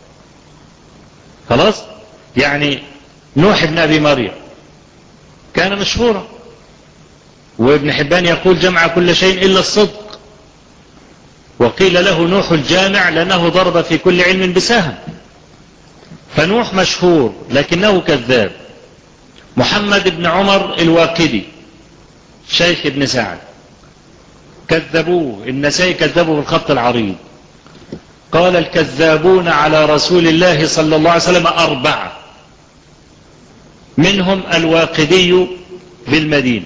Speaker 1: خلاص؟ يعني نوح بن أبي مريم كان مشهورا، وابن حبان يقول جمع كل شيء إلا الصدق، وقيل له نوح الجامع لأنه ضرب في كل علم بسهم. فنوح مشهور لكنه كذاب. محمد بن عمر الواقدي شيخ ابن سعد كذبوه، النسائي كذبوا بالخط العريض. قال الكذابون على رسول الله صلى الله عليه وسلم أربعة، منهم الواقدي بالمدينة.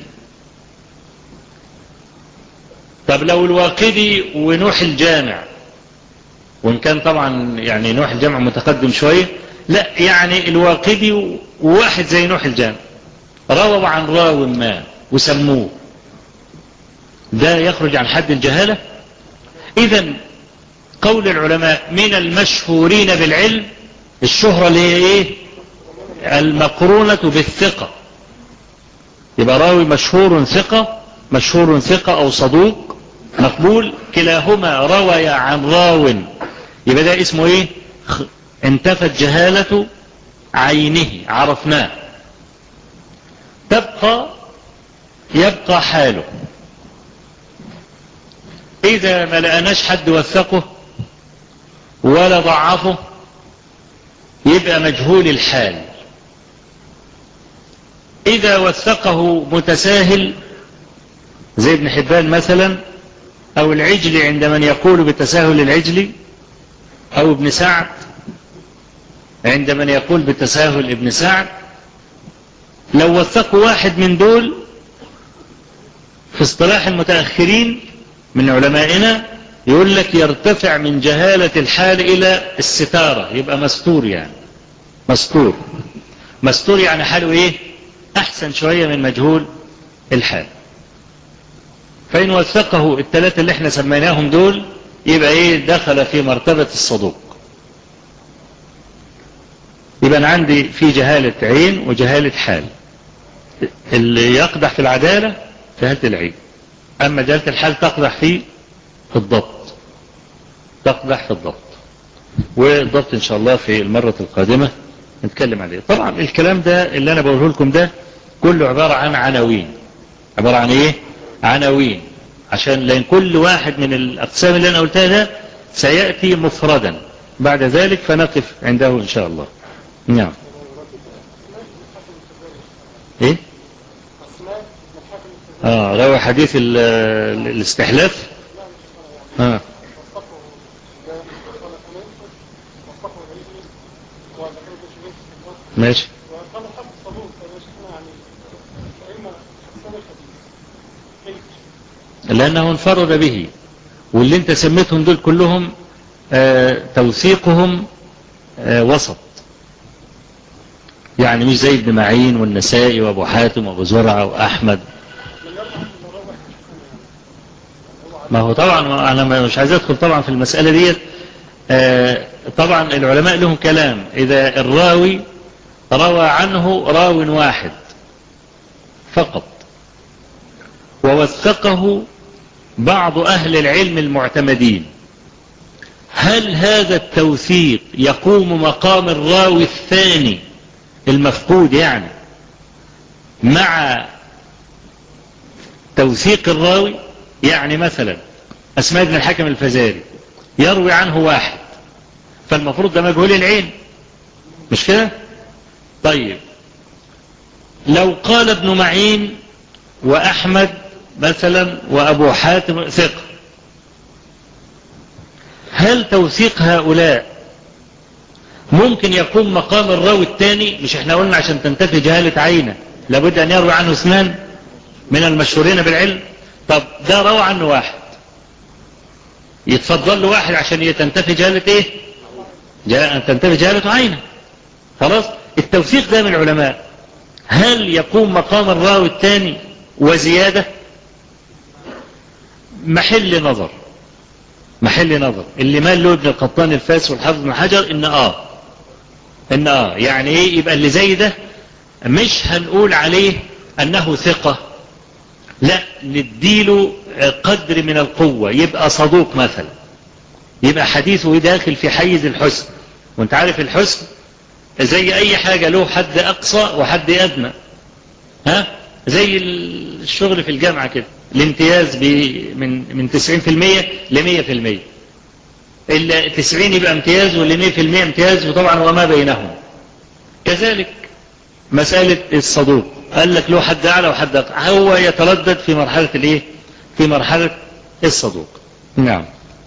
Speaker 1: طب لو الواقدي ونوح الجامع، وإن كان طبعا يعني نوح الجامع متقدم شوية، لا يعني الواقدي وواحد زي نوح الجامع رووا عن راو ما وسموه، ده يخرج عن حد الجهالة. إذن قول العلماء من المشهورين بالعلم، الشهرة اللي هي ايه؟ المقرونة بالثقة. يبقى راوي مشهور ثقة، مشهور ثقة أو صدوق مقبول، كلاهما روي عن راو، يبقى ده اسمه ايه؟ انتفت جهالة عينه، عرفناه. يبقى حاله إذا ما لقناش حد وثقه ولا ضعفه يبقى مجهول الحال. إذا وثقه متساهل زي ابن حبان مثلا، أو العجلي عند من يقول بتساهل العجلي، أو ابن سعد عند من يقول بتساهل ابن سعد، لو وثقوا واحد من دول في اصطلاح المتأخرين من علمائنا يقول لك يرتفع من جهالة الحال إلى الستارة، يبقى مستور. يعني مستور يعني حاله ايه؟ احسن شوية من مجهول الحال. فإن وثقه الثلاثة اللي احنا سميناهم دول يبقى ايه؟ دخل في مرتبة الصدوق. يبقى أنا عندي في جهالة عين وجهالة حال. اللي يقدح في العدالة جهالة العين، أما جهالة الحال تقدح في الضبط، تقدح في الضبط. والضبط إن شاء الله في المرة القادمة نتكلم عليه. طبعا الكلام ده اللي أنا بقوله لكم ده كله عبارة عن عناوين. عبارة عن إيه؟ عناوين، عشان لأن كل واحد من الأقسام اللي أنا قلتها ده سيأتي مفردا بعد ذلك، فنقف عنده إن شاء الله. نعم. إيه؟ روى حديث الاستحلاف. ماشي. لأنه انفرد به، واللي انت سميتهم دول كلهم توثيقهم وسط، يعني مش زي ابن معين والنسائي وابو حاتم وابو زرعة واحمد. ما هو طبعا انا مش عايز ادخل طبعا في المسألة ديت. طبعا العلماء لهم كلام، اذا الراوي روى عنه راو واحد فقط ووثقه بعض أهل العلم المعتمدين، هل هذا التوثيق يقوم مقام الراوي الثاني المفقود يعني مع توثيق الراوي؟ يعني مثلا أسماء بن الحكم الفزاري يروي عنه واحد، فالمفروض ده مجهول العين، مش كده؟ طيب لو قال ابن معين وأحمد مثلا وأبو حاتم ثقة، هل توثيق هؤلاء ممكن يكون مقام الراوي الثاني؟ مش احنا قلنا عشان تنتفي جهالة عينه لابد أن يروي عنه اثنان من المشهورين بالعلم؟ طب ده روى عنه واحد، يتفضل له واحد عشان تنتفي جهالة ايه؟ تنتفي جهالة عينه. خلاص. التوثيق ده من العلماء هل يقوم مقام الراوي الثاني وزيادة؟ محل نظر، محل نظر. اللي مال له ابن القطان الفاس والحافظ بن حجر ان يعني ايه؟ يبقى اللي زي ده مش هنقول عليه انه ثقة، لا، نديله قدر من القوة، يبقى صدوق مثلا، يبقى حديثه داخل في حيز الحسن. وانت عارف الحسن زي اي حاجة له حد اقصى وحد ادنى، زي الشغل في الجامعة كده، الامتياز من 90% ل 100%، 90 يبقى امتياز وال 100% امتياز، وطبعا وما بينهم. كذلك مسألة الصدوق، قال لك له حد اعلى وحد اقل، هو يتردد في مرحلة الايه؟ في مرحلة الصدوق. نعم.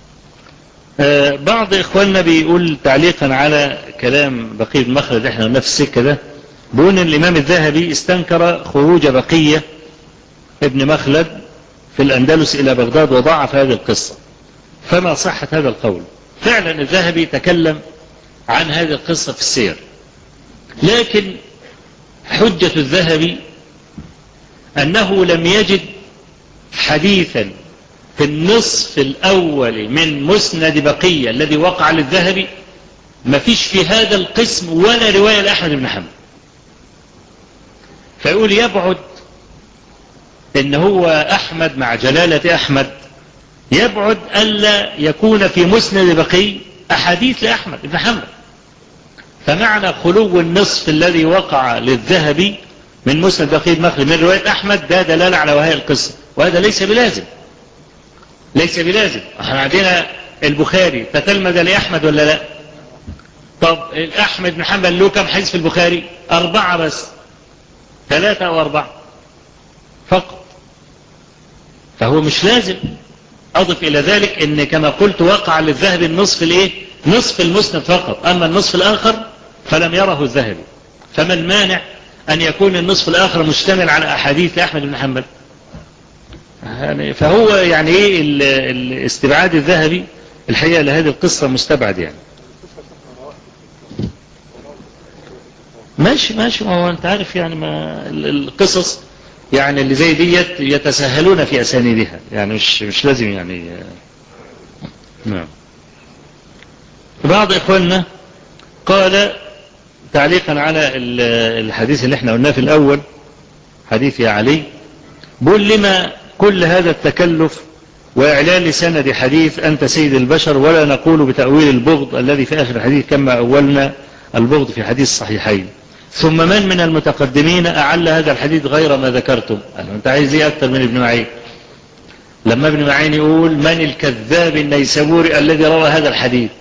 Speaker 1: بعض اخواننا بيقول تعليقا على كلام بقية بن مخلد، احنا نفس السكة ده، بيقول ان الامام الذهبي استنكر خروج بقية ابن مخلد في الأندلس إلى بغداد وضعف هذه القصة، فما صحة هذا القول؟ فعلا الذهبي تكلم عن هذه القصة في السير، لكن حجة الذهبي أنه لم يجد حديثا في النصف الأول من مسند بقية الذي وقع للذهبي، ما فيش في هذا القسم ولا رواية لأحمد بن حنبل. فيقول يبعد ان هو احمد مع جلالة احمد، يبعد الا يكون في مسند بقي احاديث لاحمد بن حنبل. فمعنى خلو النصف الذي وقع للذهبي من مسند بقي المخلد من رواية احمد ده دلالة على وهي القصة، وهذا ليس بلازم، ليس بلازم. احنا عندنا البخاري تتلمذ لاحمد ولا لا؟ طب احمد بن حنبل له كم حديث في البخاري؟ 4 بس، 3 أو 4 فقط. فهو مش لازم. أضف إلى ذلك أن كما قلت وقع للذهبي النصف الايه؟ نصف المسند فقط، أما النصف الآخر فلم يره الذهبي. فما المانع أن يكون النصف الآخر مشتمل على أحاديث أحمد بن حنبل؟ فهو يعني ايه الاستبعاد الذهبي الحقيقة لهذه القصة مستبعد يعني. ماشي ما هو انت عارف يعني ما القصص يعني اللي زي ديت يتساهلون في أسانيدها، يعني مش لازم يعني. نعم. بعض إخواننا قال تعليقا على الحديث اللي احنا قلناه في الأول، حديث يا علي، بقول لما كل هذا التكلف وإعلان سند حديث أنت سيد البشر، ولا نقول بتأويل البغض الذي في آخر الحديث كما أولنا البغض في حديث الصحيحين. ثم من المتقدمين أعل هذا الحديث غير ما ذكرتم؟ أنت عايز ايه أكتر من ابن معين؟ لما ابن معين يقول من الكذاب النيسابوري الذي روى هذا الحديث،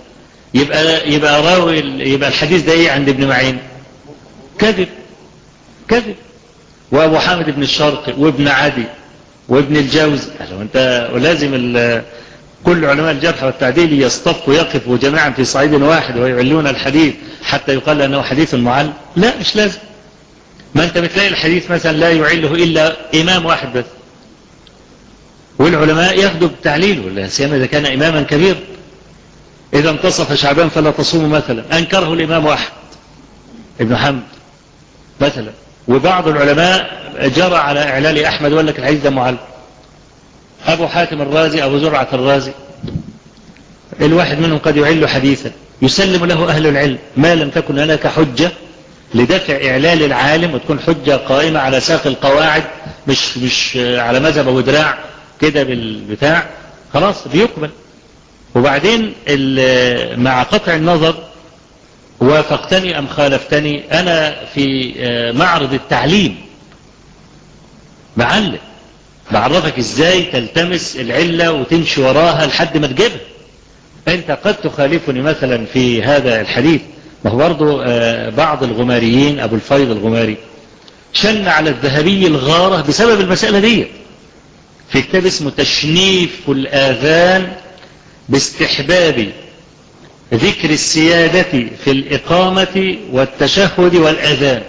Speaker 1: يبقى الحديث ده ايه عند ابن معين؟ كذب. كذب. وابو حامد بن الشرق وابن عدي وابن الجوزي، انت ولازم كل علماء الجرح والتعديل يصطفوا يقفوا جميعا في صعيد واحد ويعلون الحديث حتى يقال انه حديث معل؟ لا، مش لازم. ما انت بتلاقي الحديث مثلا لا يعله الا امام واحد بس، والعلماء ياخدوا بالتعليل، ولا سيما اذا كان اماما كبير. اذا انتصف شعبان فلا تصوموا مثلا، انكره الامام احمد ابن حنبل مثلا، وبعض العلماء جرى على اعلال احمد وقال لك الحديث ده معل. ابو حاتم الرازي، ابو زرعة الرازي، الواحد منهم قد يعل حديثا يسلم له اهل العلم ما لم تكن هناك حجة لدفع اعلال العالم، وتكون حجة قائمة على ساق القواعد، مش على مذهب ابو دراع كده بالبتاع، خلاص بيقبل. وبعدين مع قطع النظر وافقتني ام خالفتني، انا في معرض التعليم بعلم، بعرفك ازاي تلتمس العلة وتمشي وراها لحد ما تجيبها. انت قد تخالفني مثلا في هذا الحديث. ما هو برضو بعض الغماريين، ابو الفيض الغماري شن على الذهبي الغارة بسبب المسألة دي في كتاب اسمه تشنيف الآذان باستحباب ذكر السيادة في الإقامة والتشهد والأذان.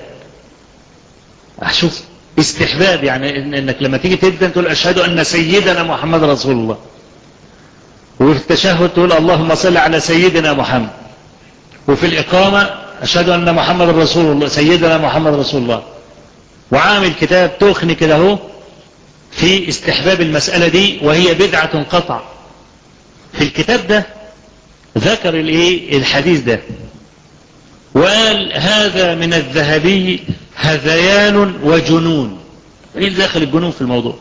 Speaker 1: شوف، استحباب يعني انك لما تيجي تبدأ تقول أشهد أن سيدنا محمد رسول الله، وفي التشهد تقول اللهم صل على سيدنا محمد، وفي الإقامة أشهد أن محمد رسول الله، سيدنا محمد رسول الله. وعامل كتاب تخني كده هو في استحباب المسألة دي، وهي بدعة قطع. في الكتاب ده ذكر الحديث ده وقال هذا من الذهبي هذيان وجنون. ايه اللي داخل الجنون في الموضوع؟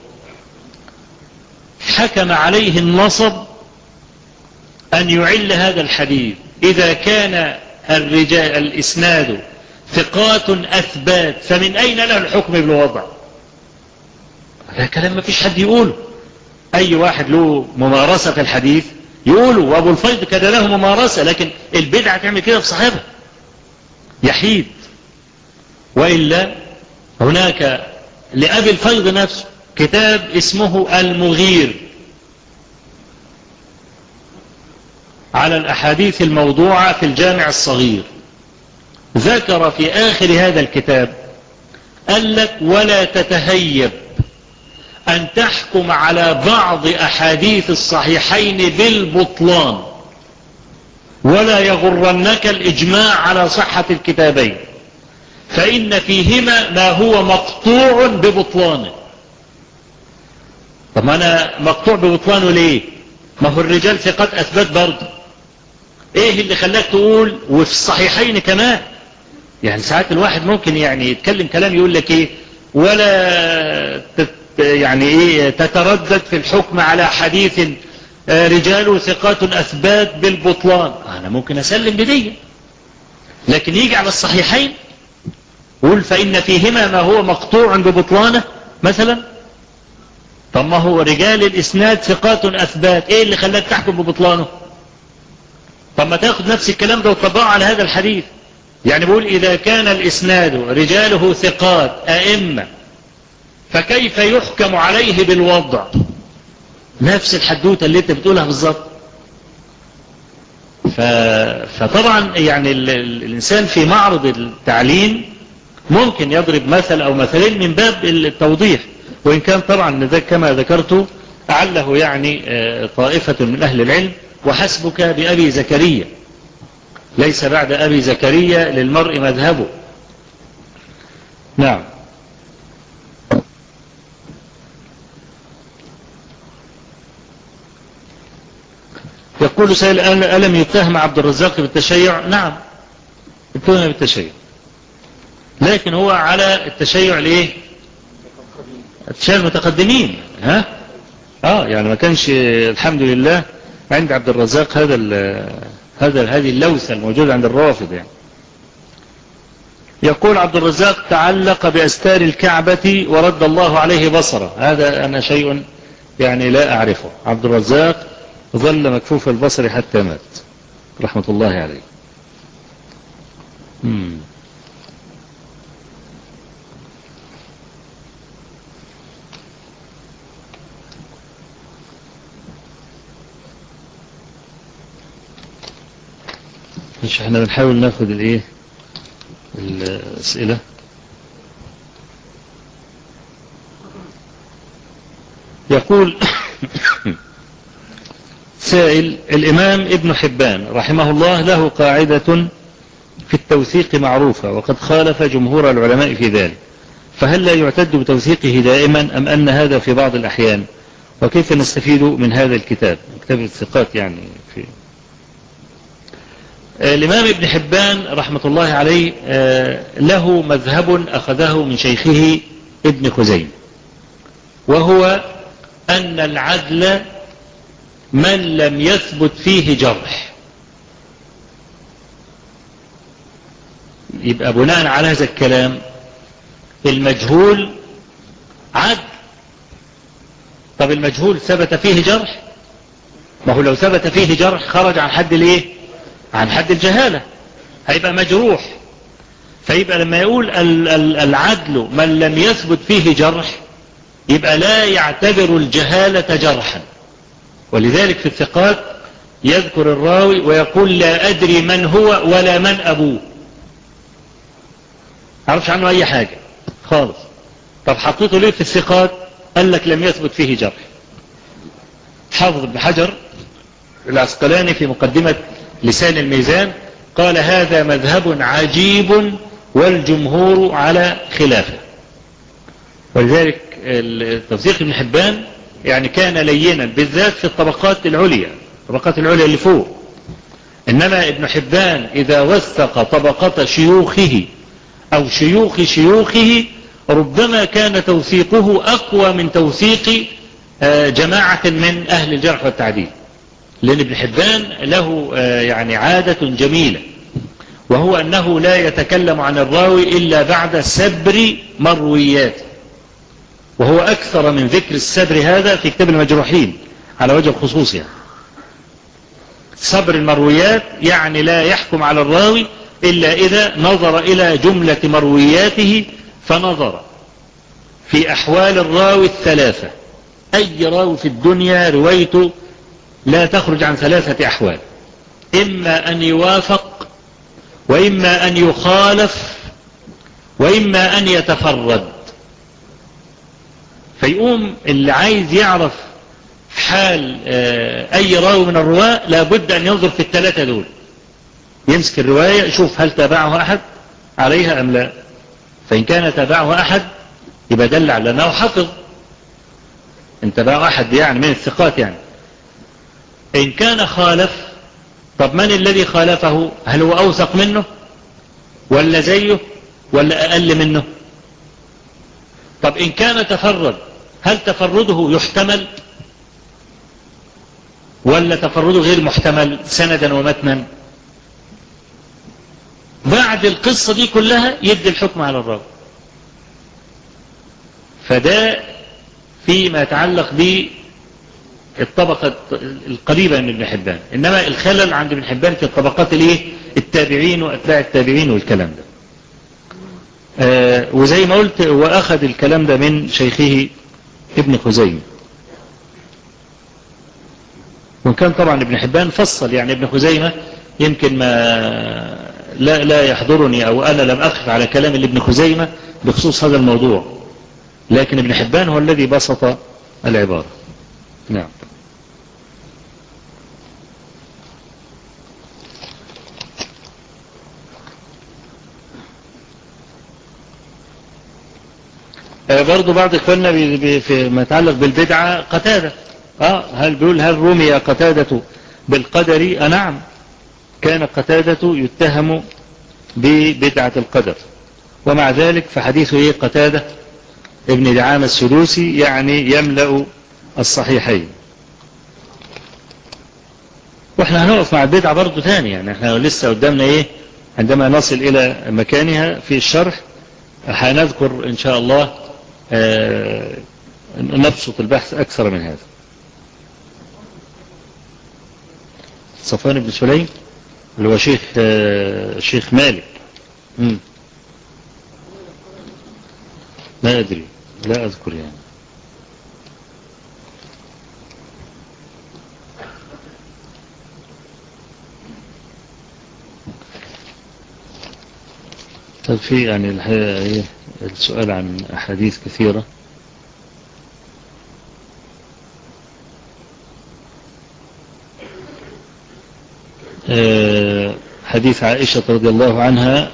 Speaker 1: حكم عليه النصب أن يعل هذا الحديث إذا كان الرجال الإسناد ثقات أثبات، فمن أين له الحكم بالوضع؟ هذا كلام ما فيش حد يقوله، أي واحد له ممارسة في الحديث يقوله، وأبو الفيض كان له ممارسة، لكن البدعة تعمل كده في صاحبها يحيد. وإلا هناك لأبي الفيض نفسه كتاب اسمه المغير على الأحاديث الموضوعة في الجامع الصغير، ذكر في آخر هذا الكتاب قال لك ولا تتهيب أن تحكم على بعض أحاديث الصحيحين بالبطلان، ولا يغرنك الإجماع على صحة الكتابين، فإن فيهما ما هو مقطوع ببطلانه. طب ما أنا مقطوع ببطلانه ليه؟ ما هو الرجال ثقات أثبات برضه. إيه اللي خلاك تقول وفي الصحيحين كمان؟ يعني ساعات الواحد ممكن يعني يتكلم كلام يقول لك إيه ولا يعني إيه تتردد في الحكم على حديث رجال ثقات أثبات بالبطلان. أنا ممكن أسلم بدي، لكن يجي على الصحيحين يقول فإن فيهما ما هو مقطوع ببطلانه مثلا. طب ما هو رجال الإسناد ثقات أثبات، إيه اللي خلاك تحكم ببطلانه؟ طب ما تاخد نفس الكلام ده وتطبقه على هذا الحديث. يعني بقول إذا كان الإسناد رجاله ثقات أئمة، فكيف يحكم عليه بالوضع؟ نفس الحدوتة اللي انت بتقولها بالظبط. فطبعا يعني الإنسان في معرض التعليم ممكن يضرب مثل أو مثلين من باب التوضيح، وإن كان طبعا ذلك كما ذكرت أعله يعني طائفة من أهل العلم، وحسبك بأبي زكريا، ليس بعد أبي زكريا للمرء مذهبه. نعم. يقول سائل ألم يتهم عبد الرزاق بالتشيع؟ نعم، اتهم بالتشيع، لكن هو على التشيع ليه؟ التشيع المتقدمين. يعني ما كانش الحمد لله عند عبد الرزاق هذه اللوثة الموجودة عند الروافض يعني. يقول عبد الرزاق: تعلق بأستار الكعبة ورد الله عليه بصره. هذا أنا شيء يعني لا أعرفه. عبد الرزاق ظل مكفوف البصر حتى مات رحمة الله عليه. مش احنا بنحاول ناخد الأسئلة. يقول سائل: الإمام ابن حبان رحمه الله له قاعدة في التوثيق معروفة، وقد خالف جمهور العلماء في ذلك، فهل لا يعتد بتوثيقه دائما أم أن هذا في بعض الأحيان؟ وكيف نستفيد من هذا الكتاب الثقات يعني في الإمام ابن حبان رحمة الله عليه له مذهب أخذه من شيخه ابن خزيمة، وهو أن العدل من لم يثبت فيه جرح. يبقى بناء على هذا الكلام المجهول عدل. طب المجهول ثبت فيه جرح؟ ما هو لو ثبت فيه جرح خرج عن حد عن حد الجهالة، هيبقى مجروح. فيبقى لما يقول العدل من لم يثبت فيه جرح يبقى لا يعتبر الجهالة جرحا. ولذلك في الثقات يذكر الراوي ويقول: لا أدري من هو ولا من أبوه، عرفش عنه أي حاجة خالص. طب حطيته ليه في الثقات؟ قال لك لم يثبت فيه جرح. حافظ ابن حجر العسقلاني في مقدمة لسان الميزان قال: هذا مذهب عجيب والجمهور على خلافه. ولذلك توثيق ابن حبان يعني كان لينا بالذات في الطبقات العليا اللي فوق. إنما ابن حبان إذا وثق طبقة شيوخه أو شيوخ شيوخه ربما كان توثيقه أقوى من توثيق جماعة من أهل الجرح والتعديل، لأن ابن حبان له يعني عادة جميلة، وهو أنه لا يتكلم عن الراوي إلا بعد سبر مروياته، وهو أكثر من ذكر السبر هذا في كتاب المجروحين على وجه الخصوص. يعني سبر المرويات يعني لا يحكم على الراوي إلا إذا نظر إلى جملة مروياته، فنظر في أحوال الراوي الثلاثة. أي راوي في الدنيا روايته لا تخرج عن ثلاثة أحوال: إما أن يوافق، وإما أن يخالف، وإما أن يتفرد. فيقوم اللي عايز يعرف حال أي راوي من الرواة لابد أن ينظر في الثلاثة دول، يمسك الرواية يشوف هل تابعه أحد عليها أم لا. فإن كان تابعه أحد يبقى دل على أنه حفظ، إن تابعه أحد يعني من الثقات يعني. إن كان خالف، طب من الذي خالفه؟ هل هو أوثق منه ولا زيه ولا أقل منه؟ طب إن كان تفرد، هل تفرده يحتمل ولا تفرده غير محتمل سندا ومتنا؟ بعد القصة دي كلها يدي الحكم على الراوي. فده فيما يتعلق بالطبقة القريبة من ابن حبان. إنما الخلل عند ابن حبان في الطبقات التابعين وأتباع التابعين والكلام ده. وزي ما قلت وأخذ الكلام ده من شيخه ابن خزيمة. وكان طبعا ابن حبان فصل، يعني ابن خزيمة يمكن ما لا يحضرني أو أنا لم أقف على كلام ابن خزيمة بخصوص هذا الموضوع، لكن ابن حبان هو الذي بسط العبارة. نعم. برضو بعض إخواننا فيما يتعلق بالبدعة قتادة. هل رمي قتادة بالقدر؟ نعم، كان قتادة يتهم ببدعة القدر. ومع ذلك فحديثه قتادة ابن دعامة السدوسي يعني يملأ الصحيحين. واحنا هنقف مع البدعة برضو تاني، يعني احنا لسه قدامنا عندما نصل الى مكانها في الشرح هنذكر ان شاء الله نبسط البحث اكثر من هذا. صفوان بن سليم اللي هو شيخ مالك. لا ادري، لا اذكر يعني. طب في يعني الحقيقة السؤال عن أحاديث كثيرة. حديث عائشة رضي الله عنها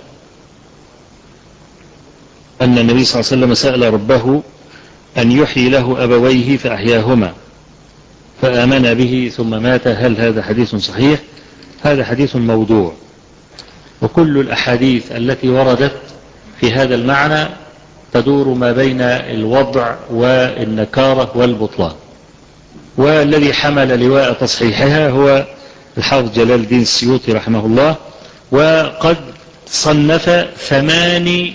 Speaker 1: أن النبي صلى الله عليه وسلم سأل ربه أن يحيي له أبويه فأحياهما فآمن به ثم مات. هل هذا حديث صحيح؟ هذا حديث موضوع، وكل الأحاديث التي وردت في هذا المعنى تدور ما بين الوضع والنكارة والبطلان، والذي حمل لواء تصحيحها هو الحافظ جلال الدين السيوطي رحمه الله، وقد صنف 8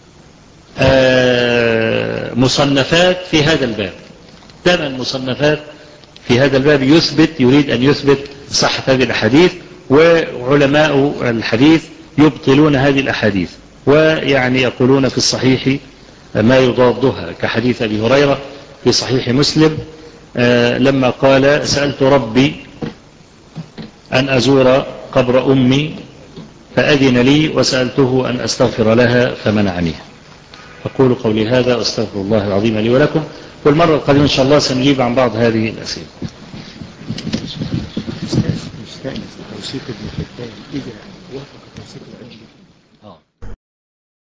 Speaker 1: مصنفات في هذا الباب، 8 مصنفات في هذا الباب يريد أن يثبت صحة هذه الأحاديث. وعلماء الحديث يبطلون هذه الأحاديث، ويعني يقولون في الصحيح ما يضادها، كحديث أبي هريرة في صحيح مسلم لما قال سألت ربي أن أزور قبر أمي فأذن لي وسألته أن أستغفر لها فمنعني. أقول قولي هذا وأستغفر الله العظيم لي ولكم، والمرة القادمة إن شاء الله سنجيب عن بعض هذه الأسئلة.
Speaker 2: توثيق ابن حبان إذا وافق توثيق العلم